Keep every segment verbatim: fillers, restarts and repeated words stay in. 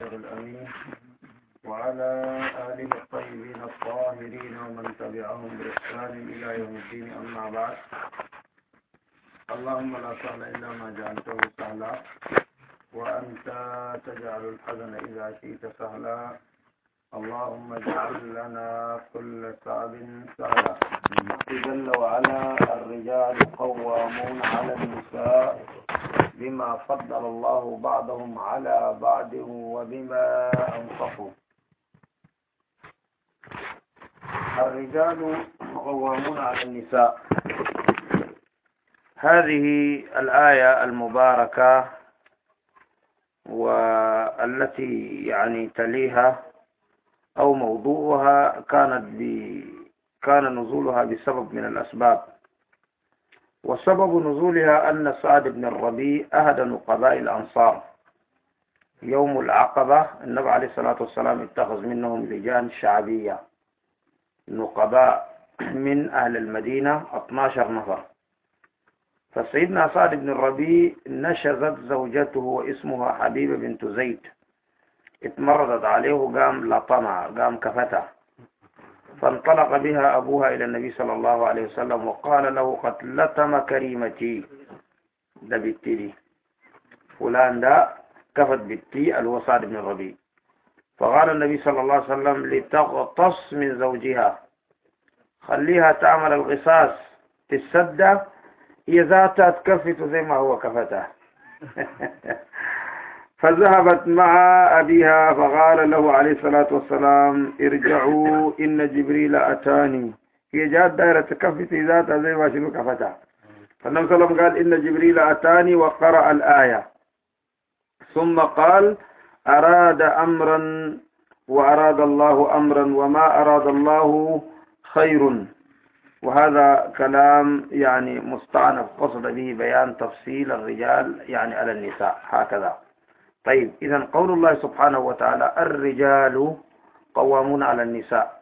المصطفى الأمين وعلى آله الطيبين الطاهرين ومن تبعهم بإحسان إلى يوم الدين، أما بعد. اللهم لا سهل إلا ما جعلته سهلا، وأنت تجعل الحزن إذا شئت سهلا. اللهم اجعل لنا كل صعب سهلا. جل وعلا: الرجال قوامون على النساء بما فضل الله بعضهم على بعض وبما أنفقوا. الرجال قوامون على النساء، هذه الآية المباركة والتي يعني تليها أو موضوعها كانت ب... كان نزولها بسبب من الأسباب، وسبب نزولها أن سعد بن الربيع أحد نقباء الأنصار يوم العقبة. النبي عليه الصلاة والسلام اتخذ منهم لجان شعبية نقباء من أهل المدينة اثنا عشر نفر. فسيدنا سعد بن الربيع نشزت زوجته واسمها حبيبة بنت زيد، اتمردت عليه وقام لطمع، قام كفتها، فانطلق بها أبوها إلى النبي صلى الله عليه وسلم وقال له: قد لطم كريمتي، ده بنتي دي فلان ده كفت بنتي اللي هو سعد بن الربيع. فقال النبي صلى الله عليه وسلم: لتغتص من زوجها، خليها تعمل القصاص تسدى إذا تكفت زي ما هو كفتها. فذهبت مع أبيها فقال له عليه الصلاة والسلام: ارجعوا إن جبريل أتاني. هي جاءت دائرة تكفت ذاتها زي ما شنو كفتها. فالنبي صلى الله عليه وسلم قال: إن جبريل أتاني وقرأ الآية، ثم قال: أراد أمرا وأراد الله أمرا وما أراد الله خير. وهذا كلام يعني مستعنف، قصد به بيان تفصيل الرجال يعني على النساء هكذا. طيب، إذن قول الله سبحانه وتعالى: الرجال قوامون على النساء.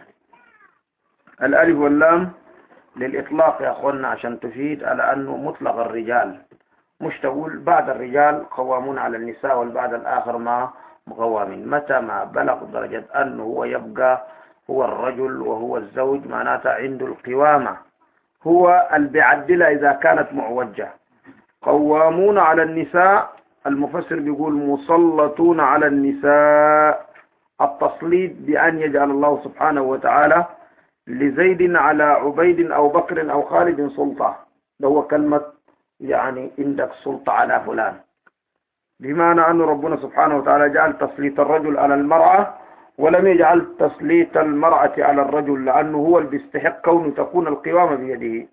الألف واللام للإطلاق يا أخوانا، عشان تفيد على أنه مطلق الرجال، مش تقول بعد الرجال قوامون على النساء والبعد الآخر ما مقوامين. متى ما بلغ درجة أنه هو يبقى هو الرجل وهو الزوج، معناتها عنده القوامة، هو اللي بيعدلها إذا كانت معوجة. قوامون على النساء، المفسر بيقول مسلطون على النساء، التسليط بأن يجعل الله سبحانه وتعالى لزيد على عبيد أو بكر أو خالد سلطة. ده هو كلمة يعني عندك سلطة على فلان، بمعنى أن ربنا سبحانه وتعالى جعل تسليط الرجل على المرأة ولم يجعل تسليط المرأة على الرجل، لأنه هو اللي بيستحق كونه تكون القوامة بيده.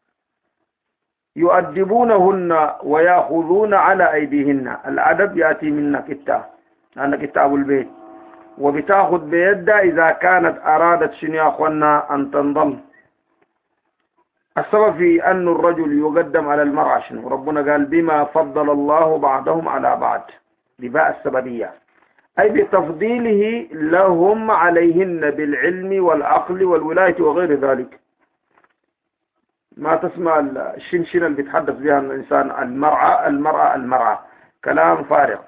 يؤدبونهن ويأخذون على أيديهن، الأدب يأتي منك أنت، أنك كتاب البيت، وبتأخذ بيدها إذا كانت أرادت شنو يا أخوانا أن تنضم. السبب في أن الرجل يقدم على المرأة شنو؟ ربنا قال: بما فضل الله بعضهم على بعض، بباء السببية، أي بتفضيله لهم عليهن بالعلم والعقل والولاية وغير ذلك. ما تسمع الشنشنة اللي بيتحدث بها الإنسان المرأة المرأة المرأة، كلام فارغ.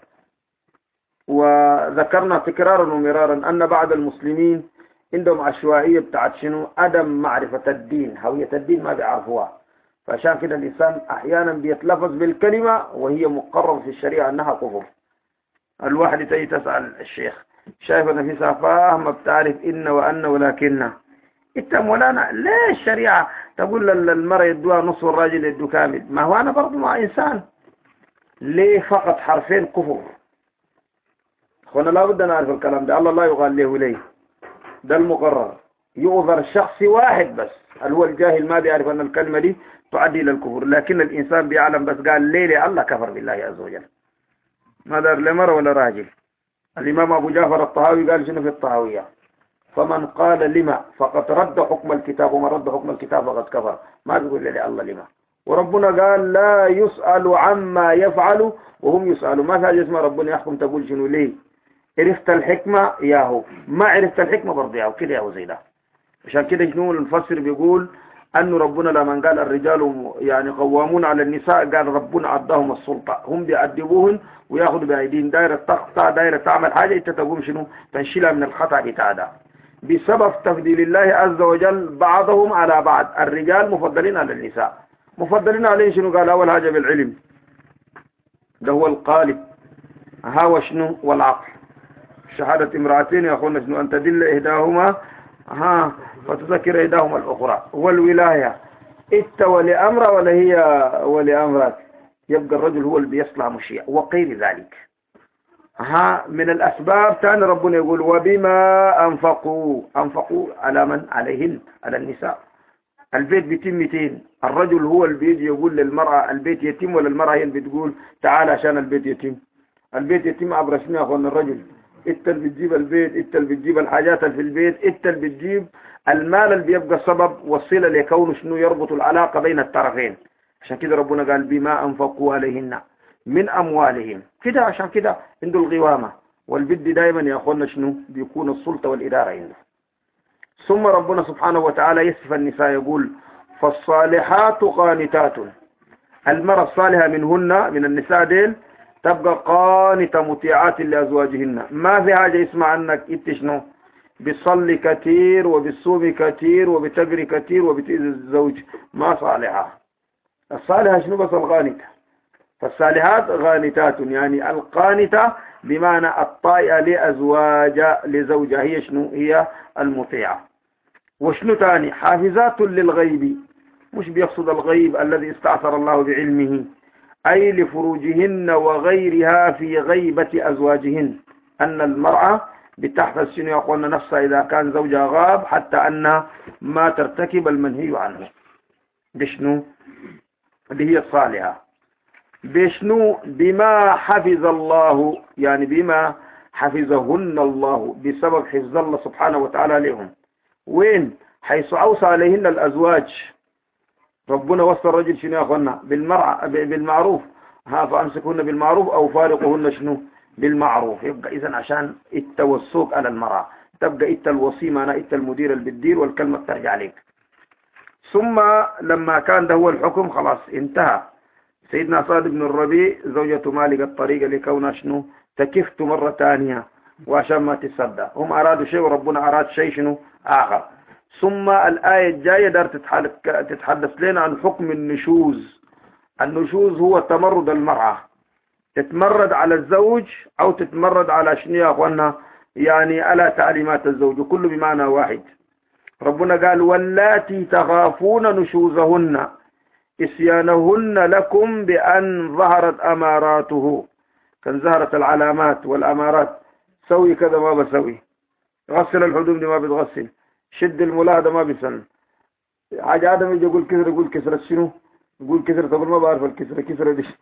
وذكرنا تكرارا ومرارا أن بعض المسلمين عندهم عشوائية بتاعت شنو؟ عدم معرفة الدين، هوية الدين ما بيعرفوها. فعشان كده الإنسان أحيانا بيتلفظ بالكلمة وهي مقرر في الشريعة أنها كفر. الواحد تيجي تسأل الشيخ: شايف أن في فاهمة بتعرف إن وأن ولكن انت مولانا ليه الشريعة تقول للمرأة يدوها نصف والراجل يدو كامل؟ ما هو أنا برضو مع إنسان، ليه فقط حرفين كفر؟ أخوانا لابد نعرف الكلام ده. الله لا يقال له ليه، ده المقرر. يؤذر شخص واحد بس، اللي هو الجاهل ما بيعرف أن الكلمة دي تعدي إلى الكفر، لكن الإنسان بيعلم بس قال ليه ليه الله كفر بالله عز وجل، ما دار لمرأة ولا راجل. الإمام أبو جعفر الطهاوي قال شنو في الطهاوية: فمن قال لما فقد رد حكم الكتاب، ومن رد حكم الكتاب فقد كفر. ما بيقول لي الله لما، وربنا قال: لا يسأل عما يفعل وهم يسألون. ما في حاجة اسمها ربنا يحكم تقول شنو ليه. عرفت الحكمة ياهو، ما عرفت الحكمة برضه ياهو كده ياهو زي ده. عشان كده شنو المفسر بيقول: أن ربنا لما قال الرجال يعني قوامون على النساء قال ربنا عداهم السلطة، هم بيأدبوهن وياخذوا بأيدين دايرة تقطع دايرة تعمل حاجة انت تقوم شنو تنشيلها من الخطأ بتاعها بسبب تفضيل الله عز وجل بعضهم على بعض. الرجال مفضلين على النساء، مفضلين عليه شنو؟ قال أول حاجة بالعلم، ده هو القالب، ها وشنو؟ والعقل. شهادة امرأتين يا أخونا شنو؟ أن تدل إحداهما ها فتذكر إحداهما الأخرى. والولاية إت ولأمر ولا هي ولأمرك، يبقى الرجل هو اللي بيصلح مشيع وغير ذلك. ها من الأسباب ثاني ربنا يقول وبما أنفقوا، أنفقوا على من؟ عليهن، على النساء. البيت بيتم مئتين، الرجل هو اللي بيجي يقول للمرأة البيت يتم، ولا المرأة هي اللي بتقول تعال عشان البيت يتم؟ البيت يتم عبر شنو يا أخوان؟ الرجل. انت اللي بتجيب البيت، انت اللي بتجيب الحاجات اللي في البيت، انت اللي بتجيب المال اللي بيبقى سبب وصيله لكونه شنو؟ يربط العلاقه بين الطرفين. عشان كده ربنا قال بما انفقوا عليهن من اموالهم كده. عشان كده عنده القوامه والبد دائما يا اخوانا شنو؟ بيكون السلطه والاداره عنده. ثم ربنا سبحانه وتعالى يصف النساء يقول فالصالحات قانتات، المرأة الصالحة منهن من النساء ديل تبقى قانتة مطيعات لأزواجهن. ما في حاجة اسمع أنك انت شنو؟ بتصلي كثير وبتصومي كثير وبتقري كثير وبتأذي الزوج، ما صالحة. الصالحة شنو؟ بس الغانتة. فالصالحات غانتات، يعني القانتة بمعنى الطائعة لأزواج لزوجها، هي شنو؟ هي المطيعة. وشنو تاني؟ حافظات للغيب، مش بيقصد الغيب الذي استعثر الله بعلمه، أي لفروجهن وغيرها في غيبة أزواجهن. أن المرأة بتحفظ شنو يا أخوانا نفسها إذا كان زوجها غاب، حتى أن ما ترتكب المنهي عنه. بشنو؟ اللي هي الصالحة. بشنو؟ بما حفظ الله، يعني بما حفظهن الله، بسبب حفظ الله سبحانه وتعالى لهم. وين؟ حيث أوصى عليهن الأزواج. ربنا وصى الرجل شنو يا أخوانا؟ بالمرأة بالمعروف، ها فأمسكهن بالمعروف أو فارقهن شنو؟ بالمعروف. يبقى إذن عشان التوسك على المرأة تبقى إنت الوصي، معناه إنت المدير اللي بتدير والكلمة بترجع عليك. ثم لما كان ده هو الحكم خلاص انتهى. سيدنا صاد بن الربيع زوجة مالك الطريقة لكونها شنو؟ تكفت مرة ثانية وعشان ما تصدى. هم أرادوا شيء وربنا أراد شيء شنو؟ آخر. ثم الآية الجاية دار تتحدث لنا عن حكم النشوز. النشوز هو تمرد المرأة، تتمرد على الزوج أو تتمرد على شنو يا أخوانا؟ يعني على تعليمات الزوج، كله بمعنى واحد. ربنا قال واللاتي تخافون نشوزهن إسيانهن لكم بأن ظهرت أماراته. كان ظهرت العلامات والأمارات، سوي كذا ما بسوي، غسل الحدود ما بتغسل، شد الملاحظة ما بيسن حاجة. آدم يجي يقول كسر، يقول كسر شنو؟ يقول كسر، تقول ما بعرف الكسر، كسر دي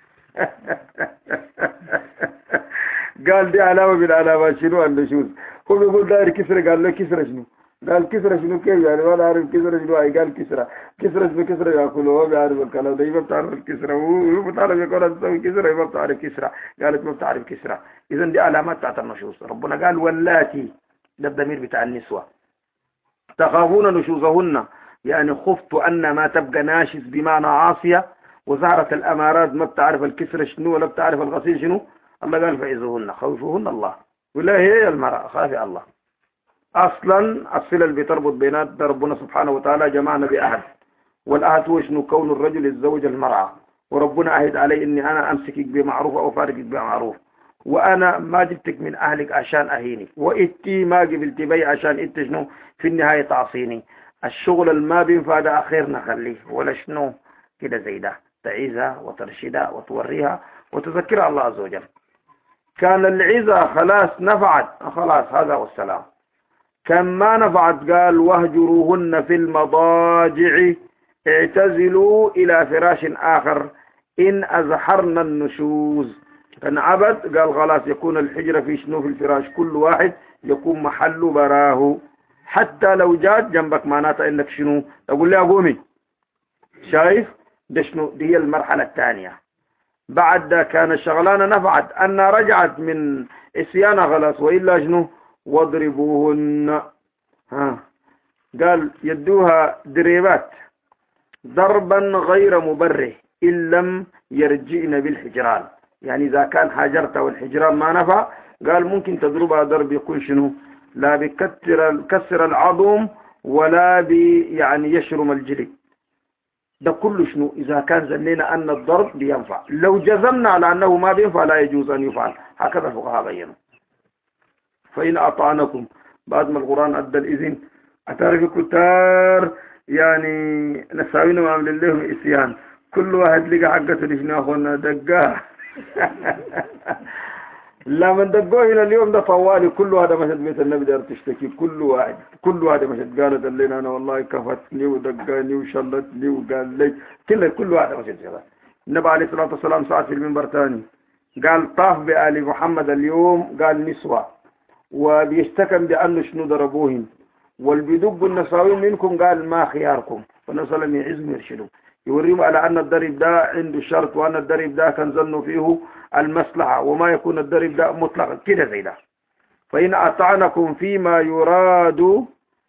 قال دي علامة من علامات شنو؟ النشوز. هو بيقول داير كسر، قال له كسر شنو؟ قال كسر شنو كيف يعني؟ ما عارف كسر شنو. هاي قال كسر كسر اسمه كسر ياكله، هو بيعرف الكلام ده، ما بتعرف الكسر، هو بتعرف يقول تسوي كسر، ما بتعرف كسر. قالت ما بتعرف كسر. اذا دي علامات بتاعت النشوز. ربنا قال واللاتي، ده الضمير بتاع النسوة، تخافون نشوزهن، يعني خفت أن ما تبقى ناشز بمعنى عاصية، وظهرت الأمارات ما بتعرف الكسر شنو ولا بتعرف الغسيل شنو. الله قال فعزوهن، خوفوهن الله، ولا هي المرأة خافي الله. أصلا الصلة اللي بتربط بينات ربنا سبحانه وتعالى جمعنا بأحد، والأحد هو شنو؟ كون الرجل الزوج المرأة. وربنا أهد علي إني أنا أمسكك بمعروف أو فارقك بمعروف، وأنا ما جبتك من أهلك عشان أهيني، وإتي ما قبلت بي عشان إنت شنو في النهاية تعصيني. الشغل الما بينفع ده أخير نخليه ولا شنو كده زي ده، تعيزها وترشدها وتوريها وتذكرها الله عز وجل. كان العزة خلاص نفعت، خلاص هذا والسلام. كان ما نفعت قال واهجروهن في المضاجع اعتزلوا إلى فراش آخر إن أزحرن النشوز. كان عبد قال خلاص يكون الحجرة في شنو؟ في الفراش، كل واحد يكون محله براه، حتى لو جات جنبك معناتها انك شنو؟ تقول لي قومي. شايف ده شنو؟ دي هي المرحلة الثانية. بعد ده كان الشغلانة نفعت أن رجعت من إسيانة خلاص، وإلا شنو؟ واضربوهن. ها قال يدوها دريبات ضربا غير مبرح إن لم يرجئن بالحجران، يعني إذا كان حاجرت والحجران ما نفع قال ممكن تضربها ضرب يكون شنو لا بكسر كسر العظم ولا بي يعني يشرم الجلد. ده كله شنو إذا كان زنينا أن الضرب بينفع. لو جزمنا على أنه ما بينفع لا يجوز أن يفعل، هكذا الفقهاء بينوا. فإن أطعنكم بعد ما القرآن أدى الإذن أتعرف كتار يعني نساوين وعمل لهم إسيان، كل واحد لقى حقته لشنا أخونا دقاه لما دقوه إلى اليوم ده طوالي كل هذا مشهد بيت النبي دار تشتكي، كل واحد كل واحد مشهد قالت لنا أنا والله كفتني ودقاني وشلتني وقال لي كل كل واحد مشهد كذا. النبي عليه الصلاة والسلام صعد في المنبر ثاني قال طاف بآل محمد اليوم قال نسوة وبيشتكم بأنه شنو ضربوهم والبيدب النساوين منكم قال ما خياركم، فالنبي صلى الله عليه وسلم يعزم يرشدهم يوريهم على أن الضرب ده عنده شرط وأن الضرب ده كان ظنوا فيه المصلحة وما يكون الضرب ده مطلقا كده زي ده. فإن أطعنكم فيما يراد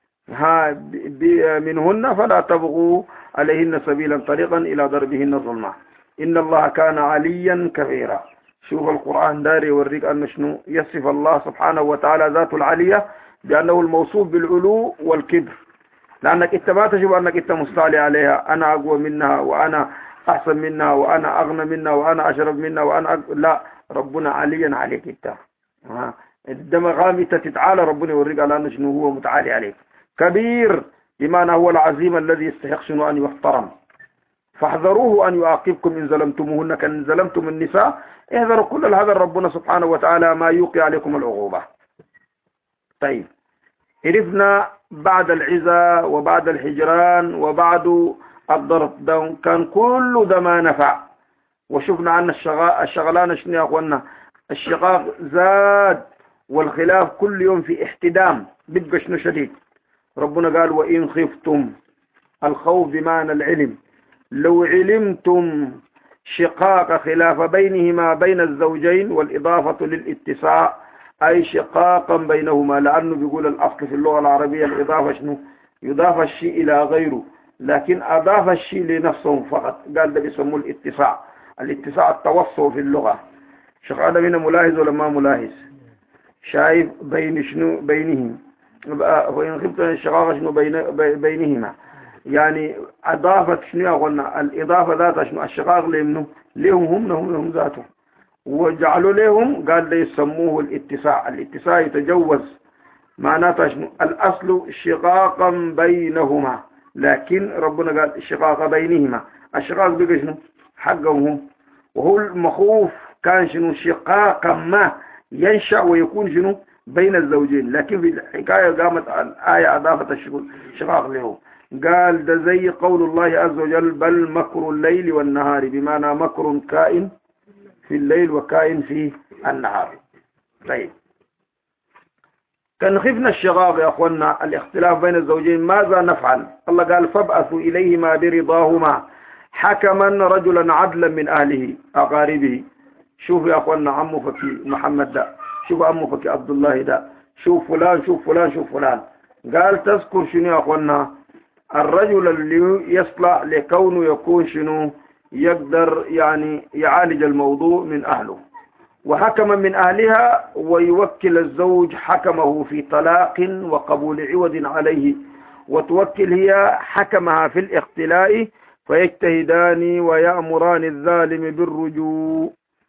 منهن فلا تبغوا عليهن سبيلا طريقا إلى ضربهن ظلما إن الله كان عليا كبيرا. شوف القرآن داري يوريك أن شنو يصف الله سبحانه وتعالى ذات العلية بأنه الموصوف بالعلو والكبر، لأنك إنت ما تجب أنك إنت مستعلي عليها أنا أقوى منها وأنا أحسن منها وأنا أغنى منها وأنا أشرب منها وأنا أق... لا، ربنا عليا عليك إنت. عندما غامتة تتعالى ربنا يوريك على أن شنو هو متعالي عليك. كبير بمعنى هو العظيم الذي يستحق شنو أن يحترم. فاحذروه أن يعاقبكم إن ظلمتموهن كان ظلمتم النساء، احذروا كل هذا ربنا سبحانه وتعالى ما يوقع عليكم العقوبة. طيب عرفنا بعد العزة وبعد الحجران وبعد الضرب ده كان كل ده ما نفع. وشفنا عن الشغلان شنو يا اخوانا الشقاق زاد والخلاف كل يوم في احتدام بيبقى شنو شديد. ربنا قال وإن خفتم، الخوف بمعنى العلم، لو علمتم شقاق خلاف بينهما بين الزوجين والإضافة للاتساع أي شقاقا بينهما، لأنه بيقول الأصل في اللغة العربية الإضافة شنو يضاف الشيء إلى غيره، لكن أضاف الشيء لنفسه فقط. قال ده بيسموه الاتساع. الاتساع التوسع في اللغة. شيخ آدم هنا ملاحظ ولا ما ملاحظ؟ شايف بين شنو بينهم، وإن خفتم الشقاق شنو بين بينهما، يعني أضافت شنو قلنا الإضافة ذاتها شنو الشقاق لهم لهم هم هم لهم ذاتهم وجعلوا لهم قال ده يسموه الاتساع. الاتساع يتجوز معناته شنو الأصل شقاقا بينهما، لكن ربنا قال الشقاق بينهما. الشقاق بقى شنو حقهم هم، وهو المخوف كان شنو شقاقا ما ينشأ ويكون شنو بين الزوجين، لكن في الحكاية قامت الآية أضافت الشقاق لهم. قال ده زي قول الله عز وجل بل مكر الليل والنهار، بمعنى مكر كائن في الليل وكائن في النهار. طيب كان خفنا الشقاق يا أخوانا الاختلاف بين الزوجين ماذا نفعل؟ الله قال فابعثوا إليهما برضاهما حكما رجلا عدلا من أهله أقاربه. شوف يا أخوانا عمو فكي محمد ده، شوف عمو فكي عبد الله ده، شوف فلان شوف فلان شوف فلان. قال تذكر شنو يا أخوانا الرجل اللي يصلح لكونه يكون شنو يقدر يعني يعالج الموضوع من أهله، وحكما من أهلها، ويوكل الزوج حكمه في طلاق وقبول عوض عليه، وتوكل هي حكمها في الاختلاء، فيجتهدان ويأمران الظالم بالرجوع.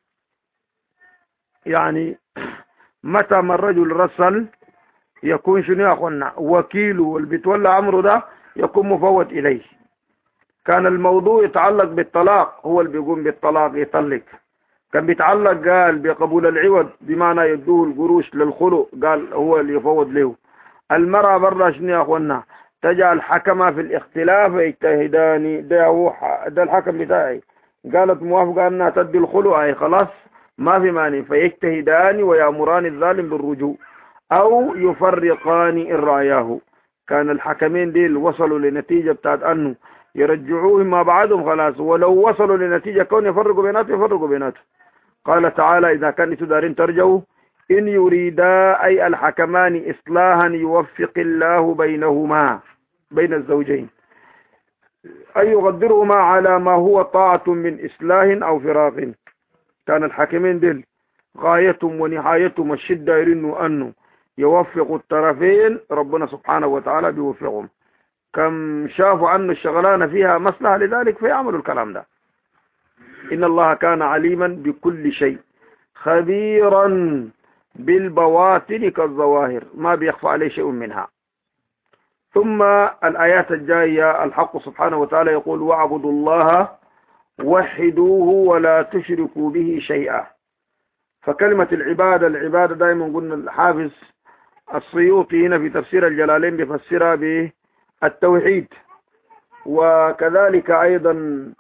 يعني متى ما الرجل رسل يكون شنو يا أخوانا وكيله واللي بيتولى أمره ده يكون مفوت إليه. كان الموضوع يتعلق بالطلاق هو اللي بيقوم بالطلاق يطلق، كان بيتعلق قال بقبول العوض بمعنى يدوه القروش للخلق قال هو اللي يفوض له. المرأة برا شنو يا أخوانا تجعل حكمها في الاختلاف يجتهدان، ده هو ده الحكم بتاعي، قالت موافقة أنها تدي الخلق أي خلاص ما في مانع، فيجتهدان ويأمران الظالم بالرجوع أو يفرقان إن رأياه. كان الحكمين ديل وصلوا لنتيجة بتاعت أنه يرجعوهم ما بعدهم خلاص، ولو وصلوا لنتيجة كون يفرقوا بيناتهم يفرقوا بيناتهم. قال تعالى إذا كان تدارين ترجعوا إن يريدا أي الحكمان إصلاحا يوفق الله بينهما. بين الزوجين، أن يغدرهما على ما هو طاعة من إصلاح أو فراق. كان الحاكمين دل غايتهم ونهايتهم الشدة يرنوا أنه يوفقوا الطرفين، ربنا سبحانه وتعالى بيوفقهم. كم شافوا أن الشغلانة فيها مصلحة لذلك فيعملوا الكلام ده. إن الله كان عليما بكل شيء خبيرا بالبواطن كالظواهر، ما بيخفى عليه شيء منها. ثم الآيات الجاية الحق سبحانه وتعالى يقول واعبدوا الله وحدوه ولا تشركوا به شيئا. فكلمة العبادة العبادة دائما قلنا الحافظ السيوطي هنا في تفسير الجلالين بيفسرها بالتوحيد، وكذلك أيضا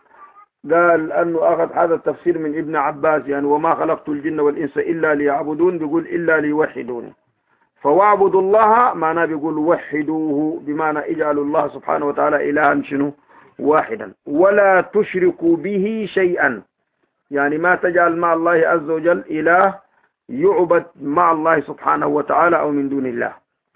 قال أنه أخذ هذا التفسير من ابن عباس، يعني وما خلقت الجن والإنس إلا ليعبدون، بيقول إلا ليوحدوني. فواعبدوا الله معناه بيقول وحدوه، بمعنى اجعلوا الله سبحانه وتعالى إلها شنو واحدا، ولا تشركوا به شيئا، يعني ما تجعل مع الله عز وجل إله يعبد مع الله سبحانه وتعالى أو من دون الله،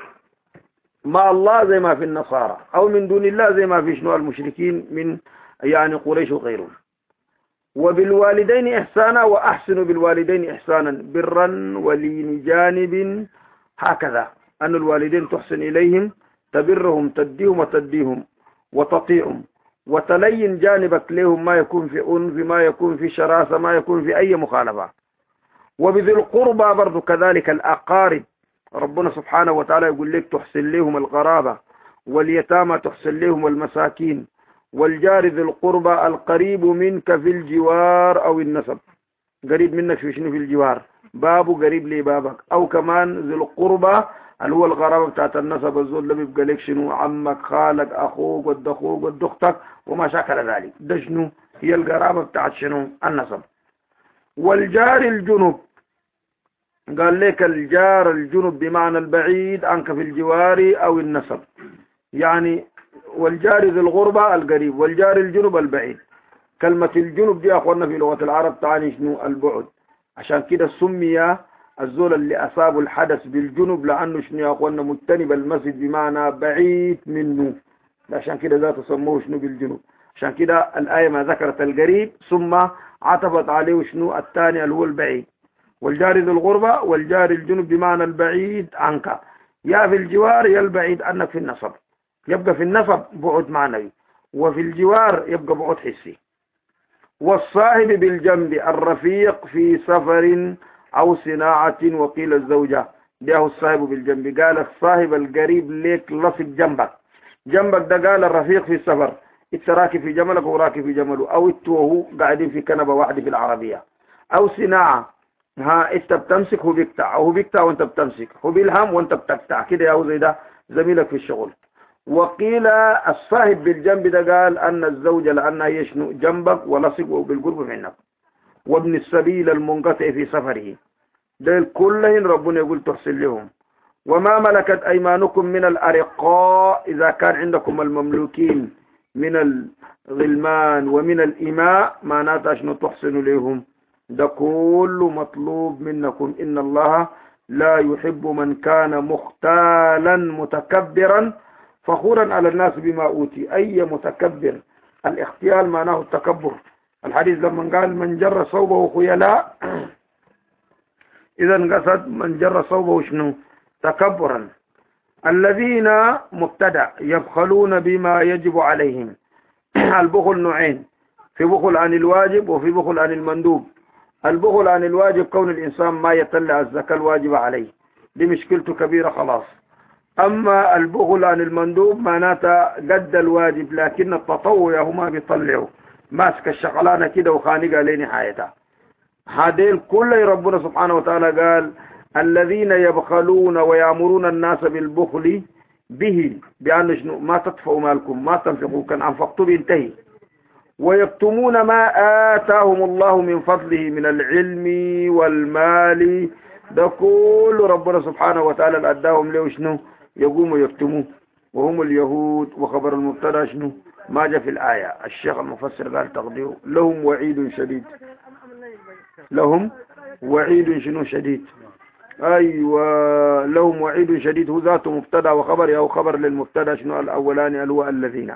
مع الله زي ما في النصارى، أو من دون الله زي ما في شنو المشركين من يعني قريش وغيرهم. وبالوالدين إحسانا وأحسنوا بالوالدين إحسانا برا ولين جانب، هكذا أن الوالدين تحسن إليهم، تبرهم تديهم وتديهم وتطيعهم، وتلين جانبك لهم ما يكون في أنف، ما يكون في شراسة، ما يكون في أي مخالفة. وبذي القربى برضو كذلك الأقارب، ربنا سبحانه وتعالى يقول لك تحسن لهم القرابة، واليتامى تحسن لهم المساكين، والجار ذي القربى القريب منك في الجوار أو النسب، قريب منك في شنو في الجوار، بابه قريب لي بابك، أو كمان ذي القربى اللي هو القرابة بتاعت النسب، الزول اللي بيبقى لك شنو عمك خالك أخوك ود أخوك ود أختك وما شاكل ذلك، ده شنو هي القرابة بتاعت شنو النسب. والجار الجنب قال لك الجار الجنب بمعنى البعيد عنك في الجوار أو النسب، يعني والجار ذي الغربة القريب، والجار الجنب البعيد. كلمة الجنب دي أخوانا في لغة العرب تعني شنو البعد، عشان كده سمي الزول اللي أصاب الحدث بالجنب لأنه شنو يا أخوانا مجتنب المسجد بمعنى بعيد منه، عشان كده ذات سموه شنو بالجنب. عشان كده الآية ما ذكرت القريب ثم عطفت عليه شنو الثاني اللي هو البعيد. والجار ذي الغربة والجار الجنب بمعنى البعيد عنك، يا في الجوار يا البعيد عنك في النصب، يبقى في النصب بعد معنوي، وفي الجوار يبقى بعد حسي. والصاحب بالجنب الرفيق في سفر أو صناعة، وقيل الزوجة ده الصاحب بالجنب. قال الصاحب القريب ليك لصق جنبك، جنبك ده قال الرفيق في السفر، انت راكب في جملك وراكب في جمله، او انت وهو قاعدين في كنبه واحده في العربيه. او صناعه، ها انت بتمسك هو بيقطع، او هو بيقطع وانت بتمسك، هو بيلهم وانت بتقطع كده، يا زي ده زميلك في الشغل. وقيل الصاحب بالجنب ده قال ان الزوجه لانها يشنو جنبك ولصق بالقرب منك. وابن السبيل المنقطع في سفره، ده كلهم ربنا يقول تحسن لهم. وما ملكت ايمانكم من الارقاء، اذا كان عندكم المملوكين من الغلمان ومن الإماء معناتها شنو تحسنوا لهم، ده كله مطلوب منكم. إن الله لا يحب من كان مختالا متكبرا فخورا على الناس بما أوتي. أي متكبر، الاختيال معناه التكبر. الحديث لما قال من جر صوبه خيلاء إذا قصد من جر صوبه شنو تكبرا. الذين مبتدأ يبخلون بما يجب عليهم. البخل نوعين، في بخل عن الواجب وفي بخل عن المندوب. البخل عن الواجب كون الإنسان ما يطلع الزكاة الواجبة عليه، دي مشكلته كبيرة خلاص. أما البخل عن المندوب معناته قد الواجب لكن التطوع هما بيطلعوا، ماسك الشغلانة كده وخانقها لنهايتها. هذيل كله ربنا سبحانه وتعالى قال الذين يبخلون ويأمرون الناس بالبخل به، بأن شنو ما تطفئوا مالكم ما تنفقوا كان أنفقتوا بينتهي. ويكتمون ما آتاهم الله من فضله من العلم والمال، ده كل ربنا سبحانه وتعالى أداهم له شنو يقوموا يكتموه، وهم اليهود. وخبر المبتدا شنو ما جاء في الآية. الشيخ المفسر قال تقديره لهم وعيد شديد، لهم وعيد شنو شديد. أيوة لهم وعيد شديد، هو ذاته مبتدا وخبر أو خبر للمبتدا. شنو الأولاني اللي هو الذين،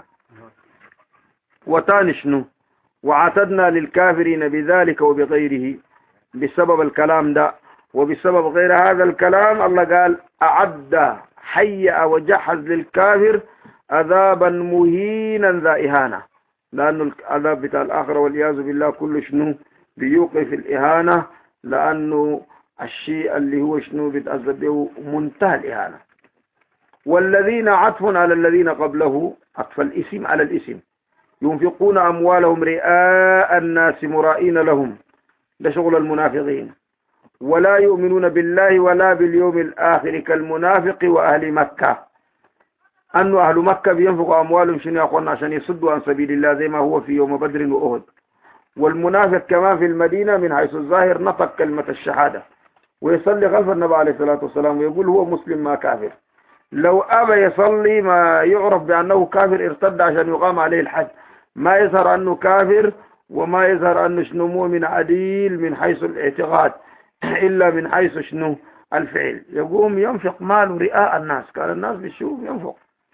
وتاني شنو وعتدنا للكافرين بذلك وبغيره، بسبب الكلام ده وبسبب غير هذا الكلام الله قال أعد حيأ وجحز للكافر عذابا مهينا ذا إهانة، لأنه العذاب بتاع الآخرة والعياذ بالله كله شنو بيوقف الإهانة، لأنه الشيء اللي هو شنو بيتعذب به منتهى الإهانة. والذين عطف على الذين قبله، عطف الاسم على الاسم، ينفقون أموالهم رئاء الناس مرائين لهم، ده شغل المنافقين، ولا يؤمنون بالله ولا باليوم الآخر كالمنافق وأهل مكة. أنه أهل مكة بينفقوا أموالهم شنو يا أخوانا عشان يصدوا عن سبيل الله زي ما هو في يوم بدر وأهد. والمنافق كمان في المدينة من حيث الظاهر نطق كلمة الشهادة ويصلي خلف النبي عليه الصلاة والسلام ويقول هو مسلم ما كافر. لو أبى يصلي ما يعرف بأنه كافر ارتد عشان يقام عليه الحج، ما يظهر أنه كافر وما يظهر أنه شنو مؤمن عديل من حيث الاعتقاد إلا من حيث شنو الفعل. يقوم ينفق ماله رئاء الناس، قال الناس بيشوف ينفق.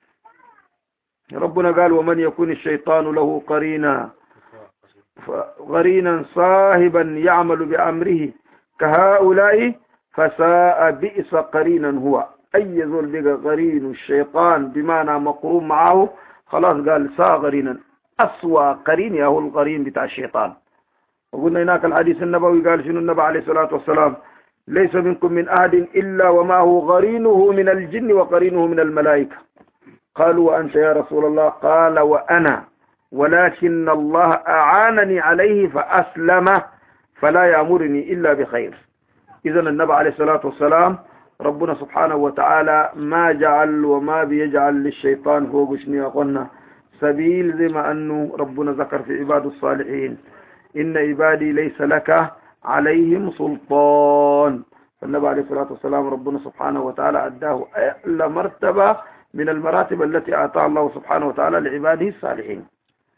ربنا قال ومن يكون الشيطان له قرينا قرينا صاحبا يعمل بأمره كهؤلاء فساء بئس قرينا هو. أي ذول بقى قرين الشيطان بمعنى مقرون معه، خلاص قال ساء قرينا، أسوأ قرين يا هو القرين بتاع الشيطان. وقلنا هناك الحديث النبوي قال شنو النبي عليه الصلاة والسلام ليس منكم من أحد إلا ومعه قرينه من الجن وقرينه من الملائكة. قالوا وأنت يا رسول الله؟ قال وأنا، ولكن الله أعانني عليه فأسلم فلا يأمرني إلا بخير. إذا النبي عليه الصلاة والسلام ربنا سبحانه وتعالى ما جعل وما بيجعل للشيطان فوق شنو قلنا سبيل، زي ما أنه ربنا ذكر في عباد الصالحين إن عبادي ليس لك عليهم سلطان. فالنبي عليه الصلاة والسلام ربنا سبحانه وتعالى أداه أعلى مرتبة من المراتب التي أعطاها الله سبحانه وتعالى لعباده الصالحين.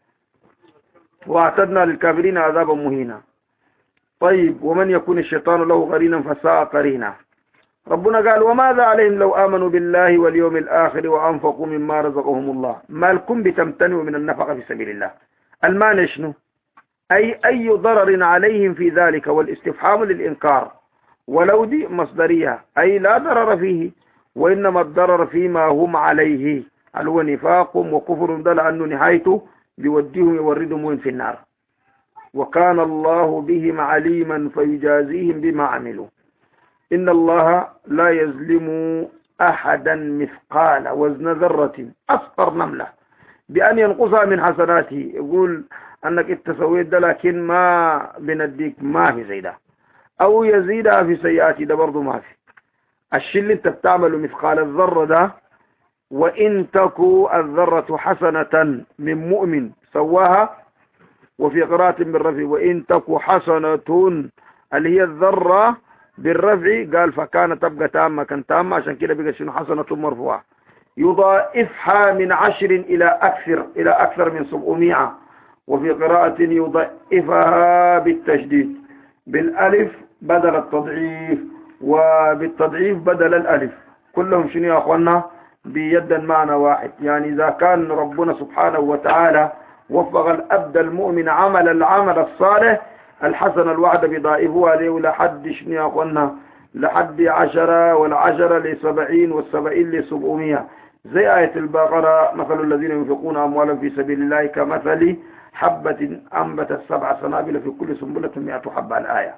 واعتدنا للكافرين عذابا مهينا. طيب ومن يكون الشيطان له قرينا فساء قرينا. ربنا قال وماذا عليهم لو آمنوا بالله واليوم الآخر وأنفقوا مما رزقهم الله. ما لكم بتمتنوا من النفقة في سبيل الله؟ المعنى شنو؟ أي أي ضرر عليهم في ذلك، والاستفهام للإنكار، ولو دي مصدرية أي لا ضرر فيه، وإنما الضرر فيما هم عليه اللي هو نفاقهم وكفرهم، ده لأنه نهايته بيوديهم يوردهم وين في النار. وكان الله بهم عليما فيجازيهم بما عملوا. إن الله لا يظلم أحدا مثقال وزن ذرة أصغر نملة بأن ينقصها من حسناته. يقول أنك انت سويت ده لكن ما بنديك، ما في زي ده، أو يزيدها في سيئاتي، ده برضو ما في. الشيء اللي انت بتعمله مثقال الذرة ده، وإن تكو الذرة حسنة من مؤمن سواها، وفي قراءة بالرفع وإن تكو حسنة اللي هي الذرة بالرفع قال فكان تبقى تامة، كان تامة عشان كده بقى شنو حسنة مرفوعة. يضاعفها من عشر إلى أكثر إلى أكثر من سبعمائة. وفي قراءة يضاعفها بالتشديد بالألف بدل التضعيف وبالتضعيف بدل الألف، كلهم شنو يا أخوانا بيد معنى واحد. يعني إذا كان ربنا سبحانه وتعالى وفق الأبد المؤمن عمل العمل الصالح، الحسنة الواحدة بضائفها له لحد شنو يا أخوانا لحد عشرة، والعشرة لسبعين، والسبعين لسبعمية. زي آية البقرة مثل الذين ينفقون أموالا في سبيل الله كمثل حبة أنبتت سبع سنابل في كل سنبلة مئة حبة الآية.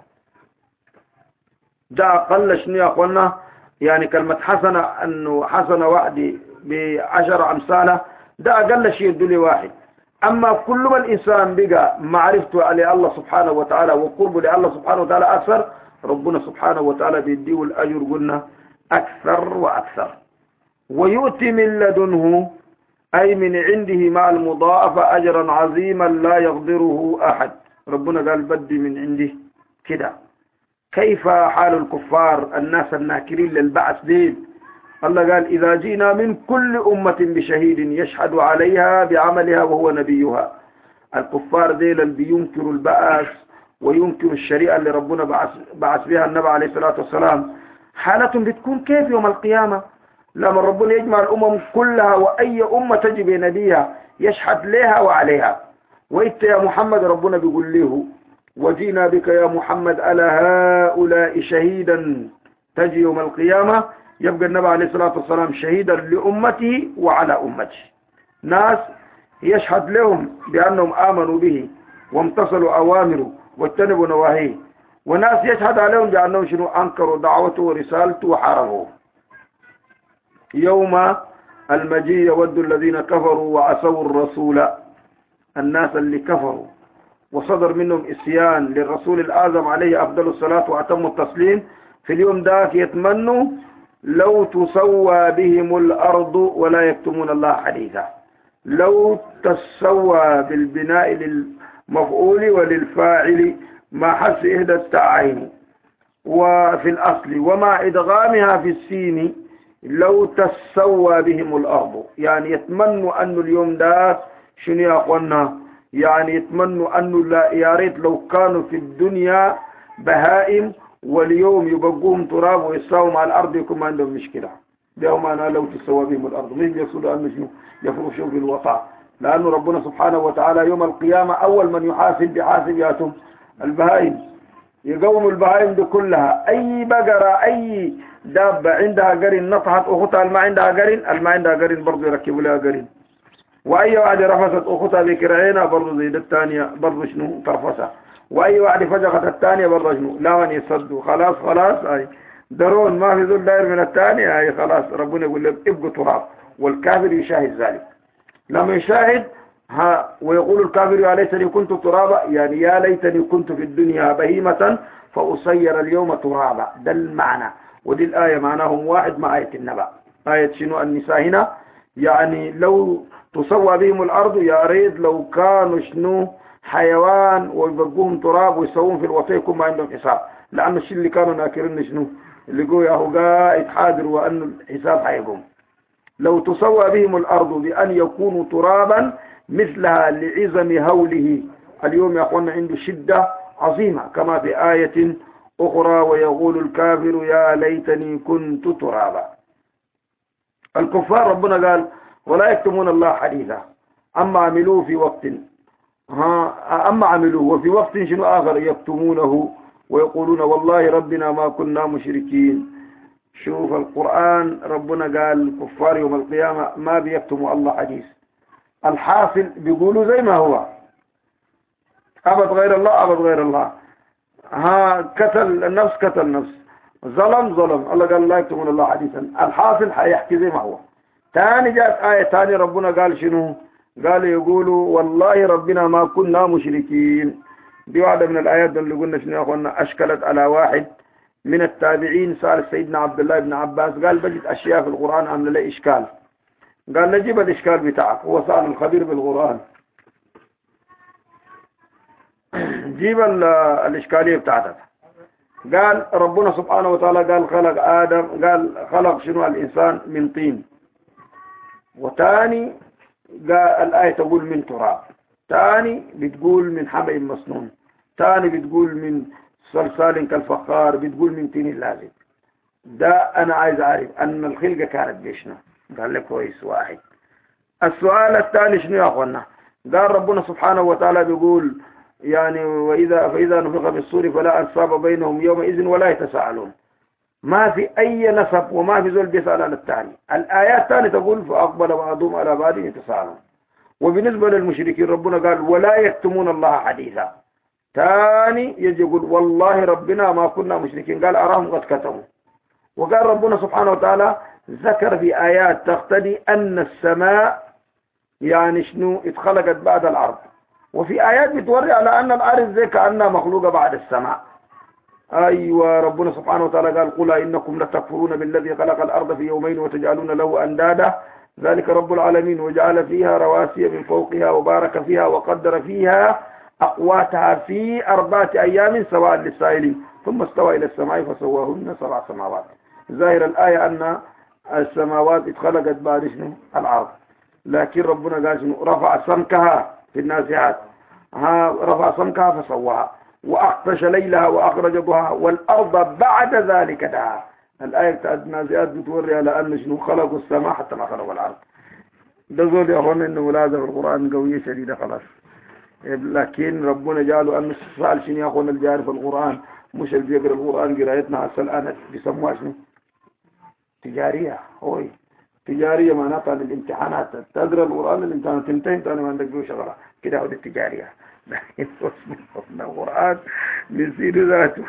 ده أقل شنو يا أخوانا يعني كلمة حسنة أنه حسنة واحدة بعشر أمثالة، ده أقل شيء يدل واحد. أما كل ما الإنسان بقى معرفته لله سبحانه وتعالى وقربه لله سبحانه وتعالى أكثر، ربنا سبحانه وتعالى بيديه الأجر قلنا أكثر وأكثر. ويؤتي من لدنه أي من عنده مع المضاعفة أجرا عظيما لا يقدره أحد. ربنا قال بدي من عنده كده. كيف حال الكفار الناس الناكرين للبعث دين؟ الله قال إذا جئنا من كل أمة بشهيد يشهد عليها بعملها وهو نبيها. الكفار ديل اللي بينكروا البعث وينكروا الشريعة اللي ربنا بعث, بعث بها النبي عليه الصلاة والسلام، حالة بتكون كيف يوم القيامة لما ربنا يجمع الأمم كلها وأي أمة تجي بنبيها يشهد لها وعليها. وإنت يا محمد ربنا بيقول له وجينا بك يا محمد على هؤلاء شهيدا، تجي يوم القيامة يبقى النبي عليه الصلاة والسلام شهيدا لأمته وعلى أمته، ناس يشهد لهم بأنهم آمنوا به وامتصلوا أوامره واجتنبوا نواهيه، وناس يشهد عليهم بأنهم شنو أنكروا دعوته ورسالته وحاربوه. يوم المجيء يود الذين كفروا وعصوا الرسول، الناس اللي كفروا وصدر منهم إسيان للرسول الأعظم عليه أفضل الصلاة وأتم التسليم، في اليوم ذاك يتمنوا لو تسوى بهم الأرض ولا يكتمون الله حديثا. لو تسوى بالبناء للمفعول وللفاعل ما حس إهدى التعين وفي الأصل، ومع إدغامها في السين لو تسوى بهم الأرض، يعني يتمنوا أن اليوم ده شنو يا أخوانا، يعني يتمنوا أنه لا يا ريت لو كانوا في الدنيا بهائم واليوم يبقوهم تراب ويساووا مع الأرض يكون ما عندهم مشكلة. ده معنى لو تسوى بهم الأرض، مش يقصدوا أنه شنو يفرشوا بالوطا، لأنه ربنا سبحانه وتعالى يوم القيامة أول من يحاسب بحاسبياتهم البهائم، يقوم البهائم دي كلها، أي بقرة أي دابة عندها قرن نطحت أختها ما عندها قرن، الما عندها قرن برضو يركبوا لها قرن، وأي واحدة رفست أختها بكرعينها برضو زي الثانية برضو شنو ترفسها، وأي واحدة فجقت الثانية برضو شنو لا من يصدوا، خلاص خلاص أي درون ما في ذل داير من الثانية، أي خلاص ربنا يقول لهم ابقوا تراب، والكافر يشاهد ذلك. لما يشاهد ها ويقول الكافر يا ليتني كنت ترابا، يعني يا ليتني كنت في الدنيا بهيمة فأسير اليوم ترابا، ده المعنى. ودي الآية معناهم واحد مع آية النبأ. آية شنو النساء هنا يعني لو تسوى بهم الأرض، يا ريت لو كانوا شنو حيوان ويبقوهم تراب ويسوون في الوطي يكون ما عندهم حساب، لأن الشيء اللي كانوا ناكرين شنو اللي قوي يا هو قائد حاضر وأن الحساب حيقوم. لو تسوى بهم الأرض بأن يكونوا ترابا مثلها لعظم هوله، اليوم يا أخوانا عنده شدة عظيمة كما في آية أخرى ويقول الكافر يا ليتني كنت ترابا. الكفار ربنا قال ولا يكتمون الله حديثا، أما عملوه في وقت ها أما عملوه وفي وقت شنو آخر يكتمونه ويقولون والله ربنا ما كنا مشركين. شوف القرآن ربنا قال الكفار يوم القيامة ما بيكتموا الله حديث، الحاصل بيقولوا زي ما هو، أبد غير الله أبد غير الله، ها قتل النفس قتل النفس، ظلم ظلم، الله قال لا يكتمون الله حديثا، الحاصل حيحكي زي ما هو. تاني جاءت آية تاني ربنا قال شنو؟ قال يقولوا والله ربنا ما كنا مشركين. دي واحدة من الآيات اللي قلنا شنو يا أخوانا أشكلت على واحد من التابعين، سأل سيدنا عبد الله بن عباس قال بجد أشياء في القرآن عامله لي إشكال، قال نجيب الإشكال بتاعك، هو سأل الخبير بالقرآن جيب الإشكالية بتاعتك. قال ربنا سبحانه وتعالى قال خلق آدم، قال خلق شنو الإنسان من طين، وتاني قال الآية تقول من تراب، تاني بتقول من حمأ مسنون، تاني بتقول من صلصال كالفخار، بتقول من طين لازم. ده أنا عايز أعرف أن الخلقة كانت بيشنا. قال لك كويس واحد. السؤال الثاني شنو يا أخوانا؟ قال ربنا سبحانه وتعالى بيقول يعني وإذا فإذا نفخ في الصور فلا أنصاب بينهم يومئذ ولا يتساءلون، ما في أي نسب وما في زول بيسأل عن الثاني. الآيات الثانية تقول فأقبل بعضهم على بعض يتساءلون. وبالنسبة للمشركين ربنا قال ولا يكتمون الله حديثا، ثاني يجي يقول والله ربنا ما كنا مشركين، قال أراهم قد كتموا. وقال ربنا سبحانه وتعالى ذكر في آيات تقتضي أن السماء يعني شنو اتخلقت بعد الأرض، وفي آيات بتوري على أن الأرض زي كأنها مخلوقة بعد السماء. أيوة ربنا سبحانه وتعالى قال قل إنكم لتكفرون بالذي خلق الأرض في يومين وتجعلون له أندادا ذلك رب العالمين وجعل فيها رواسي من فوقها وبارك فيها وقدر فيها أقواتها في أربعة أيام سواء للسائلين ثم استوى إلى السماء فسواهن سبع سماوات. ظاهر الآية أن السماوات اتخلقت بعد شنو الأرض، لكن ربنا قال شنو رفع سمكها في النازعات، ها رفع سمكها فسواها وأغطش ليلها وأخرج ضحاها والأرض بعد ذلك دعاها. الآية بتاعت نازعات بتوري على أن شنو خلقوا السماء حتى ما خلقوا الأرض. ده زول يا أخوان إنه ملازم القرآن قوية شديدة خلاص. لكن ربنا جعله أن السؤال شنو يا أخوان اللي بيعرف القرآن مش اللي بيقرأ القرآن قرايتنا هسه الآن بيسموها شنو؟ تجارية. هوي تجارية معناتها للامتحانات، تقرأ القرآن الامتحانات تنتهي انت ما عندك له شغلة كده. هو التجارية. لكن القرآن من سيد ذاته.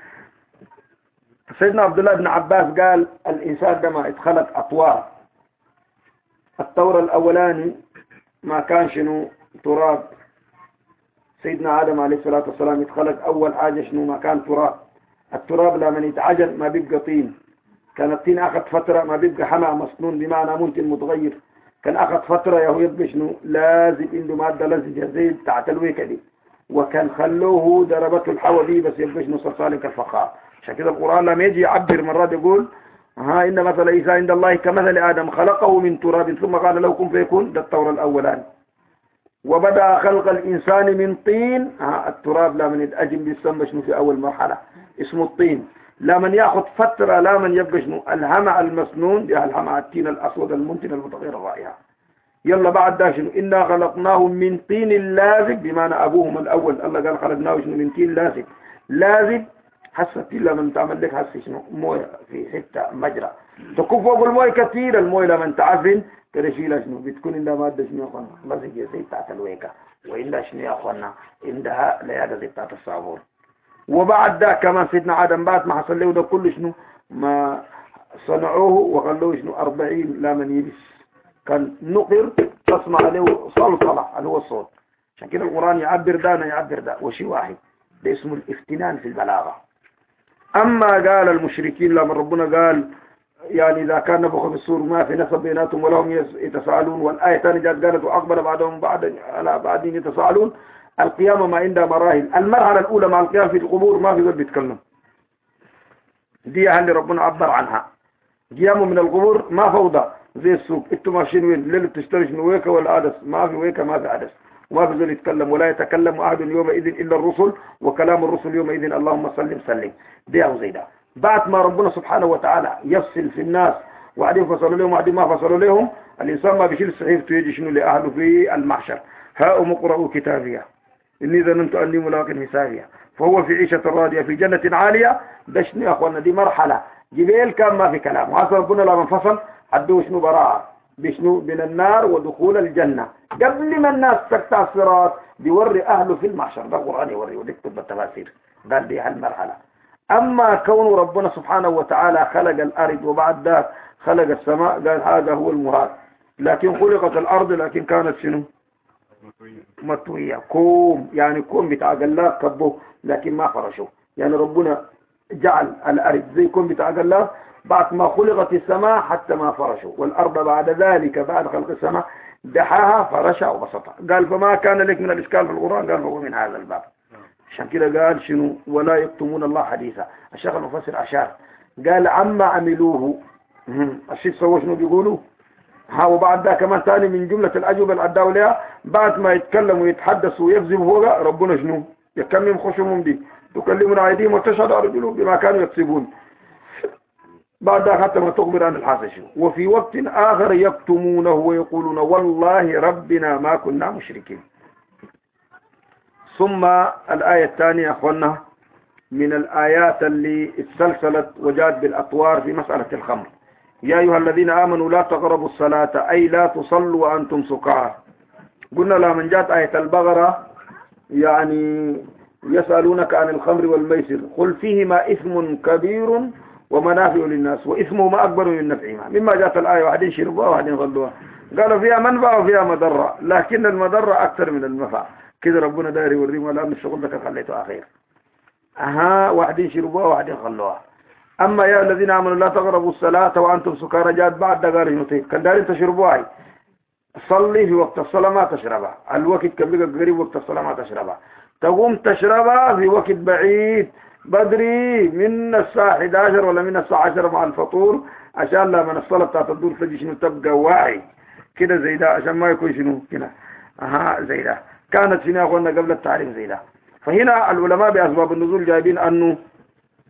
سيدنا عبد الله بن عباس قال الإنسان ده ما اتخلق أطوار. الطور الأولاني ما كان شنو؟ تراب. سيدنا آدم عليه الصلاة والسلام اتخلق أول حاجة شنو؟ ما كان تراب. التراب لما يتعجن ما بيبقى طين. كان الطين أخذ فترة ما بيبقى حمى مصنون بمعنى منتن متغير. كان أخذ فترة يهو يبقى شنو؟ لازم عنده مادة لزجة زي بتاعت الويكة دي. وكان خلوه ضربته الحوى دي بس يبقى شنو؟ صلصال كالفخار. عشان كده القرآن لما يجي يعبر مرات يقول ها إن مثل عيسى عند الله كمثل آدم خلقه من تراب ثم قال له كن فيكون. ده الطور الأولاني. وبدأ خلق الإنسان من طين. ها التراب لا من يتأجم بيسمى شنو في أول مرحلة اسمه الطين. لا من يأخذ فترة لا من يبقى شنو؟ الهمع المسنون. ده الهمع التين الأسود المنتن المتغير الرائحة. يلا بعد ده شنو؟ إنا خلقناهم من طين لازب بمعنى أبوهم الأول. الله قال خلقناه شنو؟ من طين لازب. لازب حسة لما تعمل لك حسة شنو؟ موية في حتة مجرى تكون فوق الموية كثير. الموية لما تعفن كده شيلها شنو؟ بتكون عندها مادة شنو يا أخوانا؟ لزجة زي بتاعت الويكة. وإلا شنو يا أخوانا؟ عندها ليادة زي بتاعت الصابون. وبعد ده كمان سيدنا آدم بعد ما حصل له ده كله شنو؟ ما صنعوه وخلوه شنو؟ أربعين لا من يبس. كان نقر تصنع له صلصلة اللي هو الصوت. عشان كده القرآن يعبر ده يعبر ده وشي واحد. ده اسمه الافتنان في البلاغة. أما قال المشركين لما ربنا قال يعني إذا كان نفخ في الصور ما في نسب بيناتهم ولهم يتساءلون. والآية ثانية جاءت قالت وأقبل بعدهم بعد على بعدين يتساءلون. القيامة ما عندها مراحل. المرحلة الأولى مع القيام في القبور ما في ذلك بيتكلم. دي اللي ربنا عبر عنها. قيامه من القبور ما فوضى زي السوق. انتوا ماشيين وين؟ ليلة تشتري شنو؟ ويكا ولا عدس؟ ما في ويكا ما في عدس. وما في ذلك يتكلم. ولا يتكلم أحد يومئذ إلا الرسل وكلام الرسل يومئذ اللهم سلم سلم. دي أو زي ده. بعد ما ربنا سبحانه وتعالى يفصل في الناس وعدين فصلوا لهم وعدين ما فصلوا لهم. الإنسان ما بيشيل صحيفته يجي شنو لأهله في المحشر. هاؤم اقرؤوا كتابيه إني ظننت أني ملاق حسابيه فهو في عيشة راضية في جنة عالية. ده شنو يا أخوانا؟ دي مرحلة. جبال كان ما في كلام. وحصل ربنا لما انفصل حدوه شنو؟ براءة بشنو؟ من النار ودخول الجنة. قبل ما الناس تقطع الصراط بيوري أهله في المحشر. ده القرآن يوري ونكتب بالتفاسير. قال دي هالمرحلة. أما كون ربنا سبحانه وتعالى خلق الأرض وبعد ذلك خلق السماء قال هذا هو المراد. لكن خلقت الأرض لكن كانت شنو؟ مطوية. كوم يعني كوم بتاع قلاب كبوه لكن ما فرشوا. يعني ربنا جعل الأرض زي كوم بتاع قلاب بعد ما خلقت السماء حتى ما فرشوا. والأرض بعد ذلك بعد خلق السماء دحاها فرشها وبسطها. قال فما كان لك من الإشكال في القرآن قال فهو من هذا الباب. عشان كده قال شنو؟ ولا يكتمون الله حديثا. الشيخ المفسر أشار قال عما عملوه. الشيء سوى شنو بيقولوا؟ ها وبعد ده كمان ثاني من جملة الأجوبة اللي عداوا لها بعد ما يتكلموا ويتحدثوا ويكذبوا فوقها ربنا شنو؟ يكمم خشمهم دي تكلمون أيديهم وتشهد أرجلهم بما كانوا يكسبون. بعد ده حتى ما تخبر عن الحاصل شنو؟ وفي وقت آخر يكتمونه ويقولون والله ربنا ما كنا مشركين. ثم الآية الثانية أخوانا من الآيات اللي اتسلسلت وجاءت بالأطوار في مسألة الخمر. يا أيها الذين آمنوا لا تقربوا الصلاة أي لا تصلوا وأنتم سكارى. قلنا لمن جاءت آية البقرة يعني يسألونك عن الخمر والميسر قل فيهما إثم كبير ومنافع للناس وإثمهما أكبر من نفعهما. مما جاءت الآية واحدين شربوها واحدين غلوها. قالوا فيها منفعة وفيها مضرة لكن المضرة أكثر من المنفعة. كده ربنا داير يوريهم ولا من الشغل ده خليته آخر. أها واحدين شربوها واحدين غلوها. أما يا الذين آمنوا لا تقربوا الصلاة وأنتم سكارى جاءت بعد دقار ينطي كان دارين تشربوها. صلي في وقت الصلاة ما تشربها. الوقت كان بيقى قريب وقت الصلاة ما تشربها. تقوم تشربها في وقت بعيد بدري من الساعة إحدى عشر ولا من الساعة عشرة مع الفطور عشان لما الصلاة بتاعت الدور تجي شنو تبقى واعي كده زي ده عشان ما يكون شنو كده. أها زي ده كانت شنو قلنا قبل التعريف زي ده. فهنا العلماء بأسباب النزول جايبين أنه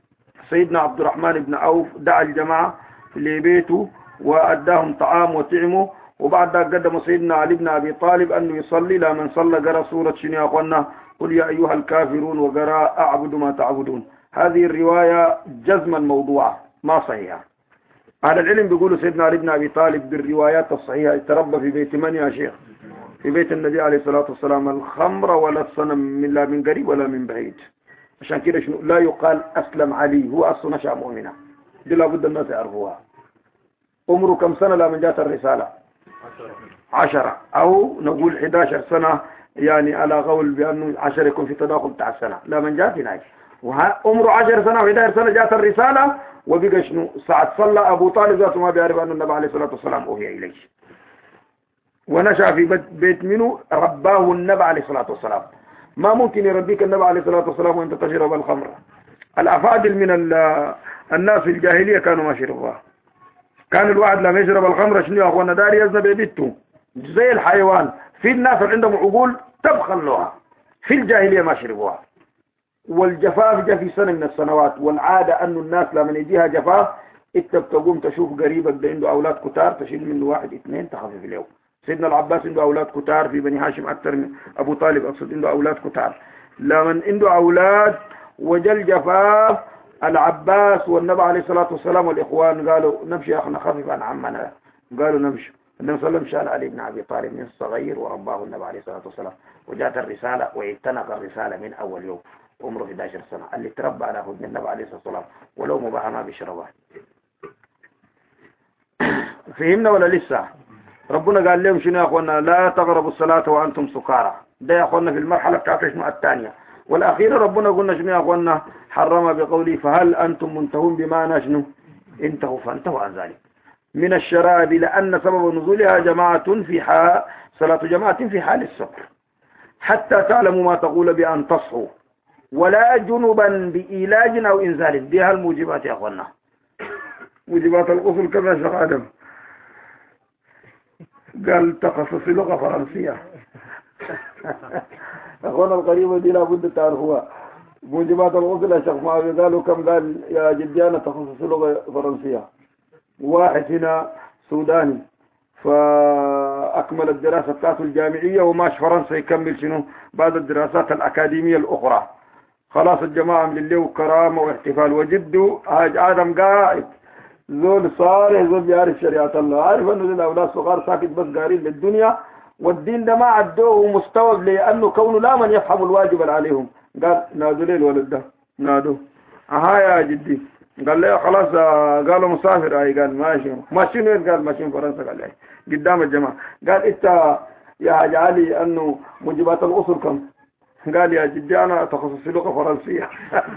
سيدنا عبد الرحمن بن عوف دعا الجماعة لبيته وأداهم طعام وطعمه، وبعد ذلك قدم سيدنا علي بن أبي طالب أنه يصلي. لمن صلى قرأ سورة شنو يا أخوانا؟ قل يا أيها الكافرون، وقرأ أعبد ما تعبدون. هذه الرواية جزما موضوعة ما صحيحة. أهل العلم بيقولوا سيدنا علي بن أبي طالب بالروايات الصحيحة تربى في بيت من يا شيخ؟ في بيت النبي عليه الصلاة والسلام. الخمر ولا الصنم من لا من قريب ولا من بعيد. عشان كده شنو لا يقال أسلم علي، هو أصلا نشأ مؤمنا. دي لابد الناس يعرفوها. عمره كم سنة لما جاءت الرسالة؟ عشرة أو نقول إحدى عشرة سنة، يعني على قول بأنه عشر يكون في تداخل بتاع السنة. لما جاءت هناك عمره عشر سنة وإحدى عشر سنة جاءت الرسالة، وبقى شنو ساعة صلى أبو طالب ذاته ما بيعرف أن النبي عليه الصلاة والسلام أوحي إليه. ونشأ في بيت منه رباه النبي عليه الصلاة والسلام. ما ممكن يربيك النبي عليه الصلاة والسلام وانت تشرب الخمر. الأفاضل من الناس في الجاهلية كانوا ما شربوها. كان الواحد لما يشرب الخمر شنو يا أخوانا داري يزنب بيته زي الحيوان. في الناس اللي عندهم عقول تبخل لها، في الجاهلية ما شربوها. والجفاف جاء في سنة من السنوات، والعادة أن الناس لما يجيها جفاف انت بتقوم تشوف قريبك ده عنده أولاد كتار تشيل منه واحد اثنين تخفف اليوم. سيدنا العباس عنده أولاد كتار في بني هاشم أكثر من أبو طالب، أقصد عنده أولاد كتار. لمن عنده أولاد وجل جفاف العباس والنبي عليه الصلاة والسلام والإخوان قالوا نمشي يا أخنا خفف عن عمنا. قالوا نمشي. النبي صلى الله عليه وسلم شال علي بن أبي طالب من الصغير ورباه النبي عليه الصلاة والسلام، وجاءت الرسالة واعتنق الرسالة من أول يوم. عمره إحدى عشرة سنة اللي تربى على حضن النبي عليه الصلاة والسلام، ولو مباح ما بيشربها. فهمنا ولا لسه؟ ربنا قال لهم شنو يا اخوانا؟ لا تقربوا الصلاة وانتم سكارى. ده يا اخوانا في المرحلة بتاعت شنو الثانية والأخيرة. ربنا قلنا شنو يا اخوانا؟ حرم بقوله فهل أنتم منتهون بمعنى شنو؟ انتهوا فانتهوا عن ذلك من الشراب، لأن سبب نزولها جماعة في حال صلاة جماعة في حال السفر، حتى تعلموا ما تقول بأن تصحوا، ولا جنبا بإيلاج أو إنزال. دي هالموجبات يا اخوانا. موجبات الغسل كما يا شيخ آدم قال تخصصي لغة فرنسية. أخوانا القريبة دي لابد تعرفوها. موجبات الغسل يا شيخ معاوية قالوا كم؟ قال يا جدي أنا تخصصي لغة فرنسية. واحد هنا سوداني فأكمل الدراسة بتاعته الجامعية وماش فرنسا يكمل شنو بعد الدراسات الأكاديمية الأخرى. خلاص الجماعة من اللي وكرامة واحتفال، وجده هاج آدم قاعد زول صالح زول بيعرف شريعة الله، عارف انه الاولاد صغار ساكت بس قارين للدنيا، والدين ده ما عدوه مستوى لانه كونه لا من يفهم الواجب عليهم. قال نادوا لي الولد ده نادوه. اها يا جدي. قال لي خلاص. قالوا مسافر. اي قال ماشي. ماشيين وين؟ قال ماشيين فرنسا. قال لي قدام الجماعه. قال انت يا حاج علي انه موجبات الغسل كم؟ قال يا جدي انا تخصصي لغه فرنسيه.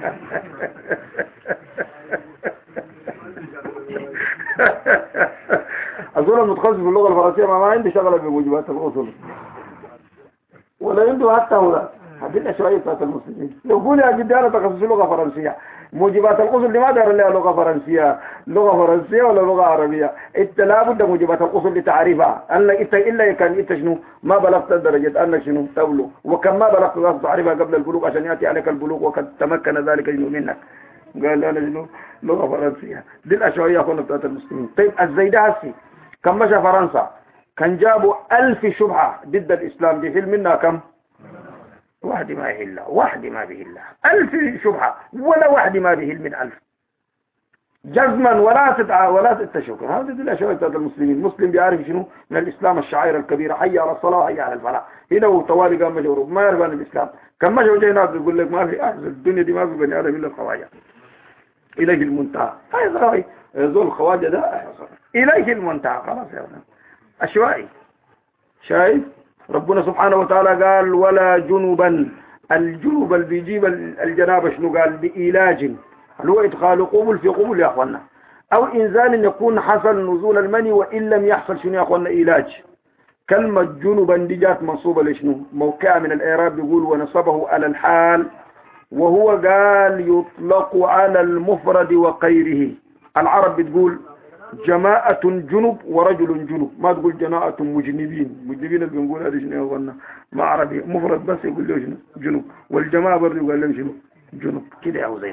أظن المتخصص في اللغة الفرنسية ما, ما عندي شغلة بموجبات الغسل ولا عنده حتى هنا. حدثنا شوية بتاعت المسلمين. لو قول يا جدي أنا تخصص لغة فرنسية، موجبات الغسل لماذا دار لها لغة فرنسية؟ لغة فرنسية ولا لغة عربية؟ أنت لابد موجبات الغسل لتعريفها. أنك أنت إلا كان أنت شنو ما بلغت درجة أنك شنو تبلغ، وكم ما بلغت تعرفها قبل البلوغ عشان يأتي عليك البلوغ وقد تمكن ذلك شنو منك. قال أنا شنو لغة فرنسية. دي الأشياء يا أخوانا بتاعت المسلمين. طيب الزيدة هسي كم مشى فرنسا كان جابوا ألف شبهة ضد الإسلام، دي فيلم منها كم؟ واحد ما به الله، واحد ما به الله. ألف شبهة ولا واحد ما به من ألف جزما ولا تدعى ولا تتشوك. هذه دي الأشياء بتاعت المسلمين. مسلم بيعرف شنو من الإسلام الشعائر الكبيرة، حي على الصلاة وحي على الفلاح. هنا وطوالي قام مجهور ما يعرف عن الإسلام. كم مشى وجينا يقول لك ما في أحد الدنيا دي ما في بني آدم إلا الخواجة إليه المنتهى. هذا رأي ذو الخواجة ده إليه المنتهى. خلاص يا ابن أشوائي. شايف ربنا سبحانه وتعالى قال ولا جنبا. الجنوب اللي بيجيب الجنابة شنو قال؟ بإيلاج، اللي هو إدخال قبل في قبل يا أخوانا، أو إنزال يكون حصل نزول المني وإن لم يحصل شنو يا أخوانا إيلاج. كلمة جنبا دي جات منصوبة لشنو؟ موقع من الإعراب بيقول ونصبه على الحال، وهو قال يطلق على المفرد وغيره. العرب بتقول جماعة جنب ورجل جنب، ما تقول جماعة مجنبين. مجنبين اللي بنقول هذه شنو يقولنا ما عربي مفرد بس يقول له شنو جنب، والجماعة برضه يقول لهم شنو جنب كده أو زي ده.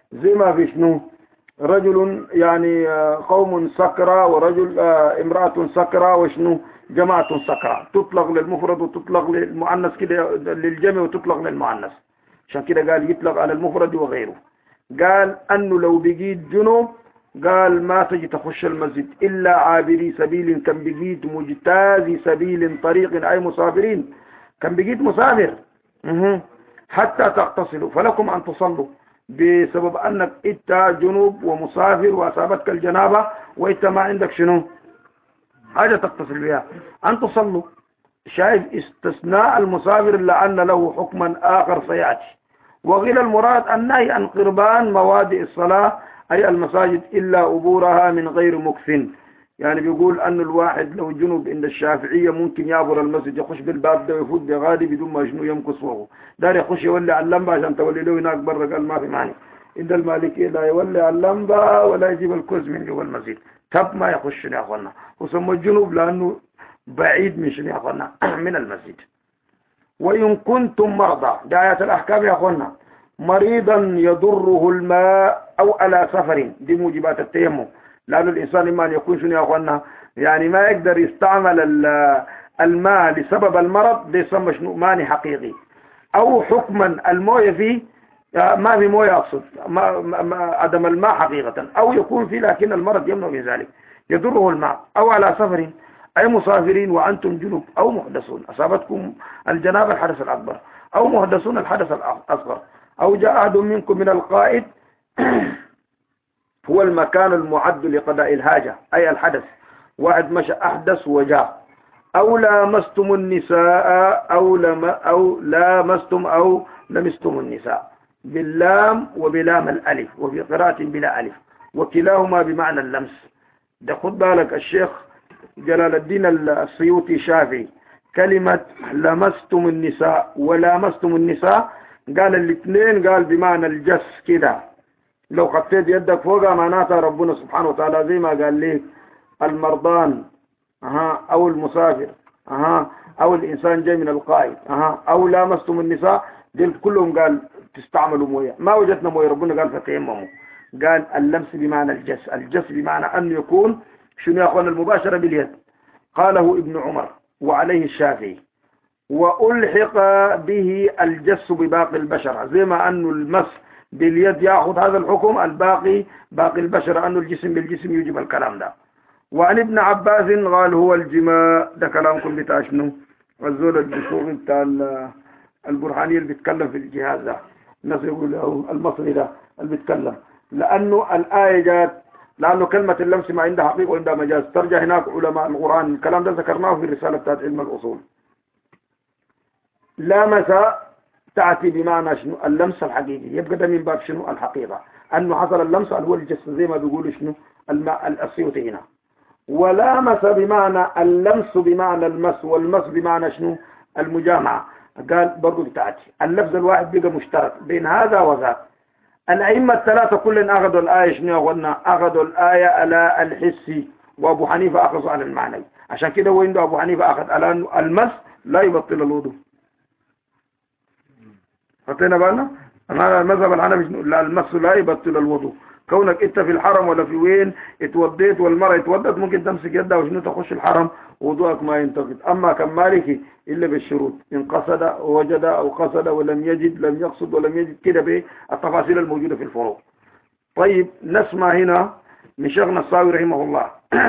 زي ما في شنو رجل يعني قوم سكرى ورجل امرأة سكرى وشنو جماعة سكرى، تطلق للمفرد وتطلق للمؤنث كده للجمع وتطلق للمؤنث. عشان كده قال يطلق على المفرد وغيره. قال أنه لو بقيت جنوب قال ما تجي تخش المسجد إلا عابري سبيل، كان بقيت مجتازي سبيل طريق أي مسافرين، كان بقيت مسافر حتى تغتسلوا فلكم أن تصلوا، بسبب أنك إنت جنوب ومسافر وأصابتك الجنابة وإنت ما عندك شنو حاجة تغتسل بها أن تصلوا. شايف استثناء المسافر لأن له حكما آخر سيأتي. وغير المراد النهي عن قربان موادئ الصلاة أي المساجد إلا أبورها من غير مكث. يعني بيقول أن الواحد لو جنوب عند الشافعية ممكن يعبر المسجد يخش بالباب ده ويفوت بغادي بدون ما شنو يمكث فوقه، دار يخش يولي على اللمبة عشان تولي له هناك برا، قال ما في معنى. عند المالكية لا يولي على اللمبة ولا يجيب الكوز من جوا المسجد، تب ما يخش يا أخوانا، وسمى الجنوب لأنه بعيد من شنو يا أخوانا من المسجد. وإن كنتم مرضى، ده آيات الأحكام يا أخوانا، مريضا يضره الماء أو على سفر، دي موجبات التيمم، لأن الإنسان إما أن يكون شنو يا أخوانا يعني ما يقدر يستعمل الماء لسبب المرض، ده يسمى شنو ماني حقيقي، أو حكما المويه فيه ما في مويه أقصد ما ما عدم الماء حقيقة، أو يكون فيه لكن المرض يمنع من ذلك يضره الماء، أو على سفر أي مسافرين وأنتم جنوب أو محدثون أصابتكم الجنابة الحدث الأكبر أو محدثون الحدث الأصغر، أو جاء أحد منكم من القائد هو المكان المعد لقضاء الحاجة أي الحدث، واحد مشى أحدث وجاء، أو لامستم النساء أو لم أو لامستم أو لمستم النساء باللام وبلام الألف، وفي قراءة بلا ألف، وكلاهما بمعنى اللمس. ده خد بالك الشيخ جلال الدين السيوطي شافعي كلمة لمستم النساء ولامستم النساء قال الاثنين قال بمعنى الجس كده، لو خطيت يدك فوقها معناتها ربنا سبحانه وتعالى زي ما قال لي المرضان أها أو المسافر أها أو الإنسان جاي من القائد أها أو لامستم النساء، دول كلهم قال تستعملوا مويه، ما وجدنا مويه ربنا قال فتيمموا. قال اللمس بمعنى الجس، الجس بمعنى أن يكون شنو يا أخوان المباشرة باليد، قاله ابن عمر وعليه الشافعي، وألحق به الجس بباقي البشرة، زي ما أنه المس باليد يأخذ هذا الحكم، الباقي باقي البشرة أنه الجسم بالجسم يجب الكلام ده. وعن ابن عباس قال هو الجماع، ده كلامكم بتاع شنو الزول الدكتور بتاع البرهاني اللي بيتكلم في الجهاز ده، الناس يقولوا المصري ده اللي بيتكلم، لأنه الآية جات لأنه كلمة اللمس ما عندها حقيقة وعندها مجاز، ترجع هناك علماء القرآن الكلام ده ذكرناه في الرسالة بتاعت علم الأصول. لامس تأتي بمعنى شنو اللمس الحقيقي، يبقى ده من باب شنو الحقيقة، أنه حصل اللمس اللي هو الجسم زي ما بيقولوا شنو الماء السيوطي هنا. ولامس بمعنى اللمس بمعنى المس، والمس بمعنى شنو المجامعة، قال برضو بتاعتي اللفظ الواحد بقى مشترك بين هذا وذاك. الأئمة الثلاثة كلهم أخذوا الآية شنو قلنا، أخذوا الآية على الحسي، وأبو حنيفة أخذوا على المعنى، عشان كده هو عنده أبو حنيفة أخذ على أنه المس لا يبطل الوضوء. حطينا بالنا أنا المذهب الحنفي لا المس لا يبطل الوضوء، كونك انت في الحرم ولا في وين اتوضيت والمرأة اتوضت ممكن تمسك يدها وشنو تخش الحرم وضوءك ما ينتقد. اما كان مالكي الا بالشروط، ان قصد وجد او قصد ولم يجد لم يقصد ولم يجد، كده بالتفاصيل الموجودة في الفروق. طيب نسمع هنا من شيخنا الصاوي رحمه الله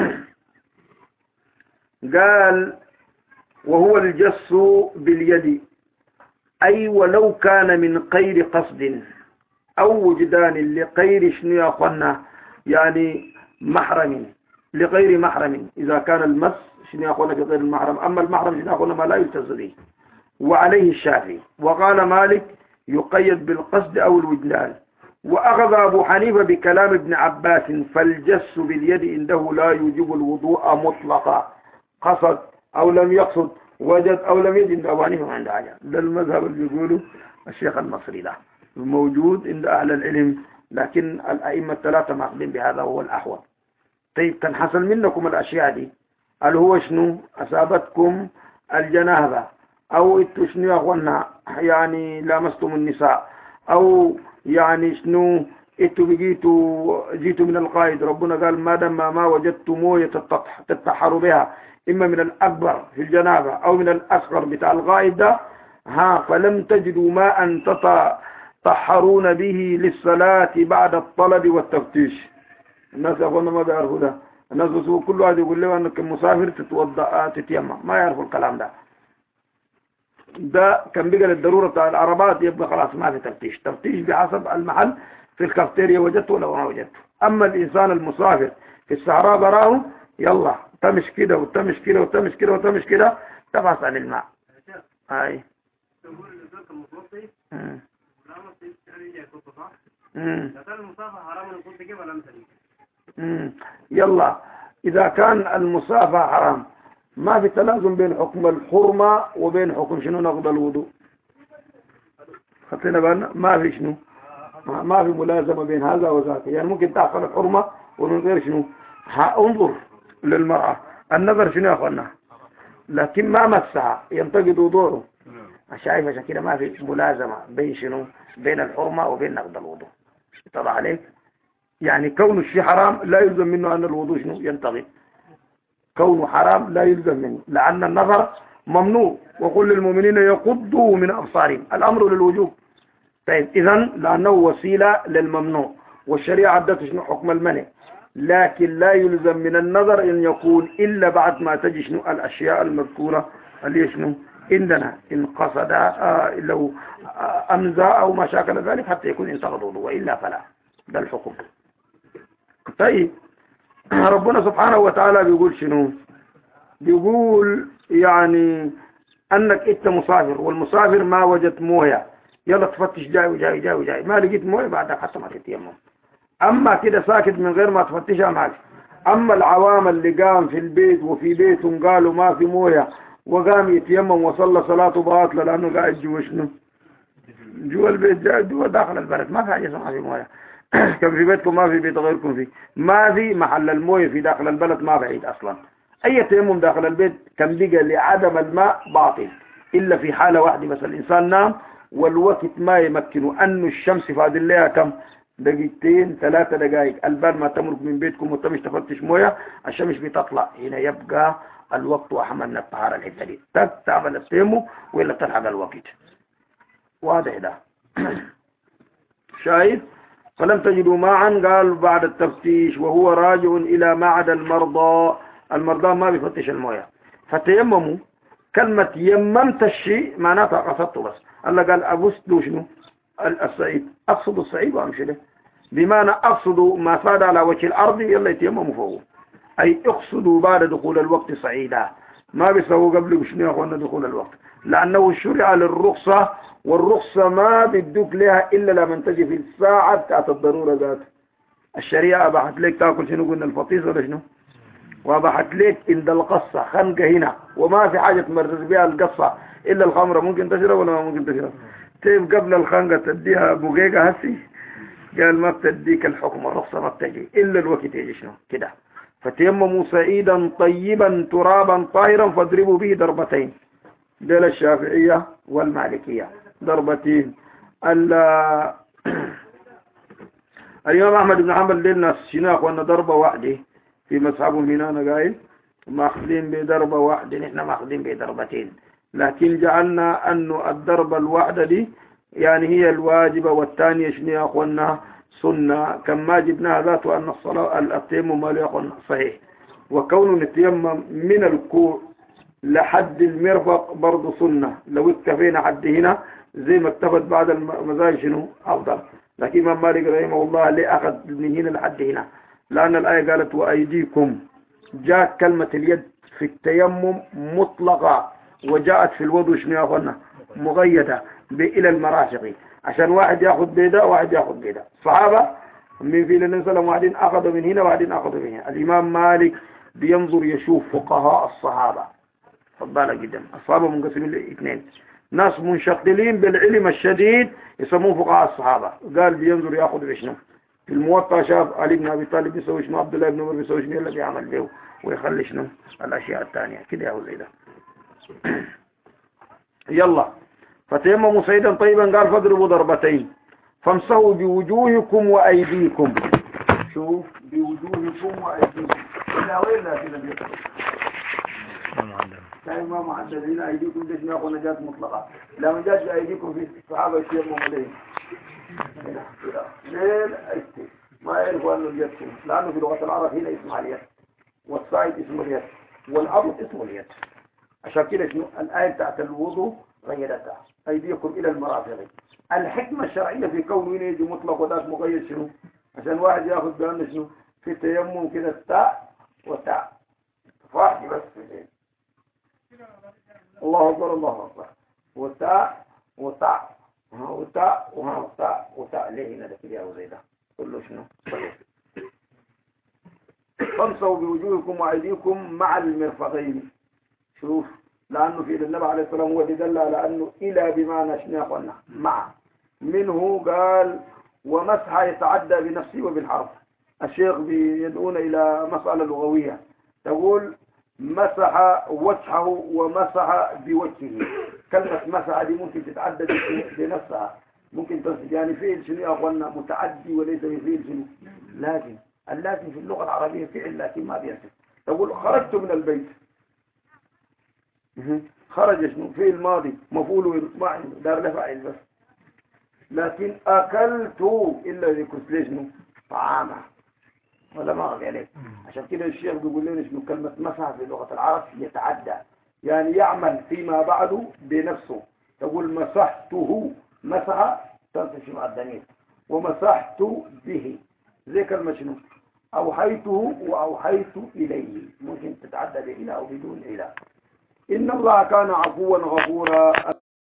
قال وهو الجس باليد أي ولو كان من غير قصد أو وجدان لغير شنو يا أخوانا يعني محرم، لغير محرم، إذا كان المس شنو يا أخوانا في غير المحرم، أما المحرم شنو يا أخوانا ما لا يلتز به. وعليه الشافعي، وقال مالك يقيد بالقصد أو الوجدان. وأخذ أبو حنيفة بكلام ابن عباس فالجس باليد عنده لا يوجب الوضوء مطلقا، قصد أو لم يقصد وجد أو لم يجد، أبو حنيفة ما عنده حاجة. ده المذهب اللي بيقوله الشيخ المصري ده موجود عند أهل العلم، لكن الأئمة الثلاثة ماخذين بهذا هو الأحوط. طيب كان حصل منكم الأشياء دي، هل هو شنو أصابتكم الجنابة أو إنتوا شنو يا أخوانا يعني لامستم النساء أو يعني شنو انتوا بجيتوا جيتوا من القائد، ربنا قال ما دام ما وجدتوا مويه تتطهروا بها اما من الاكبر في الجنابه او من الاصغر بتاع الغائب ده، ها فلم تجدوا ماء تطهرون به للصلاه بعد الطلب والتفتيش. الناس يا اخوانا ما بيعرفوا ده، الناس بس كل واحد يقول له انك مسافر تتوضا تتيمم، ما يعرفوا الكلام ده. ده كان بقى للضروره بتاع العربات يبقى خلاص ما في تفتيش، تفتيش بحسب المحل في الكافتيريا وجدته ولا ما وجدته. اما الانسان المسافر في الصحراء براه يلا تمش كده وتمش كده وتمش كده وتمش كده تبحث عن الماء. هاي يلا اذا كان المصافحه حرام ما في تلازم بين حكم الحرمه وبين حكم شنو نقض الوضوء. خطينا بالنا ما في شنو ما في ملازمه بين هذا وذاك، يعني ممكن تحصل الحرمه ومن غير شنو. انظر للمراه النظر شنو يا اخوانا، لكن ما مسها ينتقد وضوءه. شايف عشان كده ما في ملازمه بين شنو بين الحرمه وبين نقض الوضوء. اتضح عليك؟ يعني كون الشيء حرام لا يلزم منه ان الوضوء شنو ينتقد. كونه حرام لا يلزم منه، لان النظر ممنوع، وقل للمؤمنين يغضوا من ابصارهم، الامر للوجوب. طيب اذا لانه وسيله للممنوع، والشريعه عدت شنو حكم المنع، لكن لا يلزم من النظر ان يكون الا بعد ما تجي شنو الاشياء المذكوره اللي شنو عندنا، ان قصد آه لو آه امزى او ما شاكل ذلك حتى يكون انتقض وضوء، والا فلا. ده الحكم. طيب ربنا سبحانه وتعالى بيقول شنو؟ بيقول يعني انك انت مسافر، والمسافر ما وجدت مويه يلا تفتش جاي وجاي جاي وجاي ما لقيت مويه بعدها حتى ما تتيمم. اما كده ساكت من غير ما تفتشها معك. اما العوام اللي قام في البيت وفي بيتهم قالوا ما في مويه وقام يتيمم وصلى صلاته باطله لانه قاعد جوا شنو؟ جوا البيت، جوا داخل البلد ما في حاجه اسمها في مويه. كان في بيتكم ما في بيت غيركم فيه، ما في محل المويه في داخل البلد ما بعيد اصلا. اي تيمم داخل البيت كان بقى لعدم الماء باطل الا في حاله واحده بس، الانسان نام والوقت ما يمكنه انه الشمس فاضل لها كم دقيقتين ثلاثة دقائق، البال ما تمرق من بيتكم وتمش تفتش مويه الشمس بتطلع، هنا يبقى الوقت احمد من الطهاره الحته دي تعمل التيمم ولا تلحق الوقت. واضح ده؟ شايف؟ فلم تجدوا معا قال بعد التفتيش وهو راجع الى معد المرضى، المرضى ما بيفتش المويه فتيمموا. كلمة يممت الشيء معناتها قصدته بس. الله قال أقصد شنو الصعيد، أقصد الصعيد وأمشي له، بمعنى أقصد ما فاد على وجه الأرض يلا يتيمموا فوق، أي اقصدوا بعد دخول الوقت صعيدا، ما بيسووا قبل شنو يا أخوانا دخول الوقت، لأنه شرع للرخصة، والرخصة ما بيدوك لها إلا لما تجي في الساعة بتاعت الضرورة ذات. الشريعة أباحت لك تأكل شنو قلنا الفطيس ولا شنو، وأباحت لك عند القصة خنقة هنا، وما في حاجة تمرر بها القصة إلا الخمرة، ممكن تشرب ولا ما ممكن تشرب؟ طيب قبل الخنقة تديها بقيقة هسي، قال ما بتديك الحكم الرخصة ما بتجي إلا الوقت يجي شنو كده. فتيمموا سعيدا طيبا ترابا طاهرا فاضربوا به ضربتين، دول الشافعية والمالكية ضربتين. الإمام أحمد بن حنبل لنا شناق وأن ضربة واحدة في مذهبهم هنا، أنا قايل ماخذين بضربة واحدة، نحن ماخذين بضربتين، لكن جعلنا أنه الضربة الواحدة دي يعني هي الواجبة، والثانية شنو يا أخوانا سنة، كما جبناها ذات أن الصلاة التيمم مال يا أخوانا صحيح. وكون نتيمم من الكوع لحد المرفق برضه سنة، لو اكتفينا حد هنا زي ما اكتفت بعد المزاج شنو أفضل. لكن إمام مالك رحمه الله ليه أخذ من هنا لحد هنا؟ لأن الآية قالت وأيديكم، جاءت كلمة اليد في التيمم مطلقة، وجاءت في الوضوء شنو يا أخوانا مغيدة إلى المرافق، عشان واحد يأخذ بيدا واحد يأخذ بيدا. الصحابة من في النبي صلى الله عليه وسلم واحدين أخذوا من هنا واحدين أخذوا من هنا. الإمام مالك بينظر يشوف فقهاء الصحابة، فضالة جدا، الصحابة منقسمين لاثنين، ناس منشغلين بالعلم الشديد يسموه فقهاء الصحابة، قال بينظر يأخذ بشنو. في الموطأ شاف علي بن أبي طالب بيسوي شنو، عبد الله بن عمر بيسوي شنو، يلا بيعمل به ويخلي شنو الأشياء الثانية كده يا زي ده. يلا فتيمموا سيدا طيبا قال فاضربوا ضربتين، فامسحوا بوجوهكم وأيديكم. شوف بوجوهكم وأيديكم لا وين لا كده بيقول لا ما معدل هنا أيديكم ده شنو ياخذ نجاة مطلقة. لا من جاء أيديكم في الصحابة الشيء مملين هنا كده ليه ما يعرفوا أنه اليد لأنه في لغة العرب هنا اسمها اليد والصعيد اسمه اليد والأرض اسمه اليد. عشان كده شنو الآية بتاعت الوضوء غيرتها أيديكم إلى المرافق. الحكمة الشرعية في كونه يجي مطلق وذاك مقيد شنو عشان واحد ياخذ بأنه شنو في التيمم كده التاء وتاء واحد بس الله أكبر الله أكبر وتاء وتاء وتاء وتاء وتاء ليه هنا ده كده زي ده كله شنو فامسحوا بوجوهكم وأيديكم مع المرفقين. شوف لأنه في النبي عليه الصلاة والسلام هو دل على أنه إلى بمعنى شنو قلنا مع منه قال ومسح يتعدى بنفسه وبالحرف. الشيخ بيدعون إلى مسألة لغوية تقول مسح وجهه ومسح بوجهه. كلمة مسح دي ممكن تتعدى بنفسها ممكن تصل يعني فعل شنو يا أخوانا متعدي وليس بفعل شنو لازم. اللازم في اللغة العربية فعل لكن ما بيصف. تقول خرجت من البيت خرج شنو فعل ماضي مفعول ما عنده دار له فاعل بس. لكن أكلت إلا ذكر ليش شنو طعامه ولا ما أغني عليه. عشان كده الشيخ بيقول لنا شنو كلمة مسح في لغة العرب يتعدى يعني يعمل فيما بعده بنفسه. تقول مسحته مسح تنصب شنو الضمير ومسحت به زي كلمة شنو أوحيته وأوحيت إليه ممكن تتعدى بإله أو بدون إله. إن الله كان عفوا غفورا.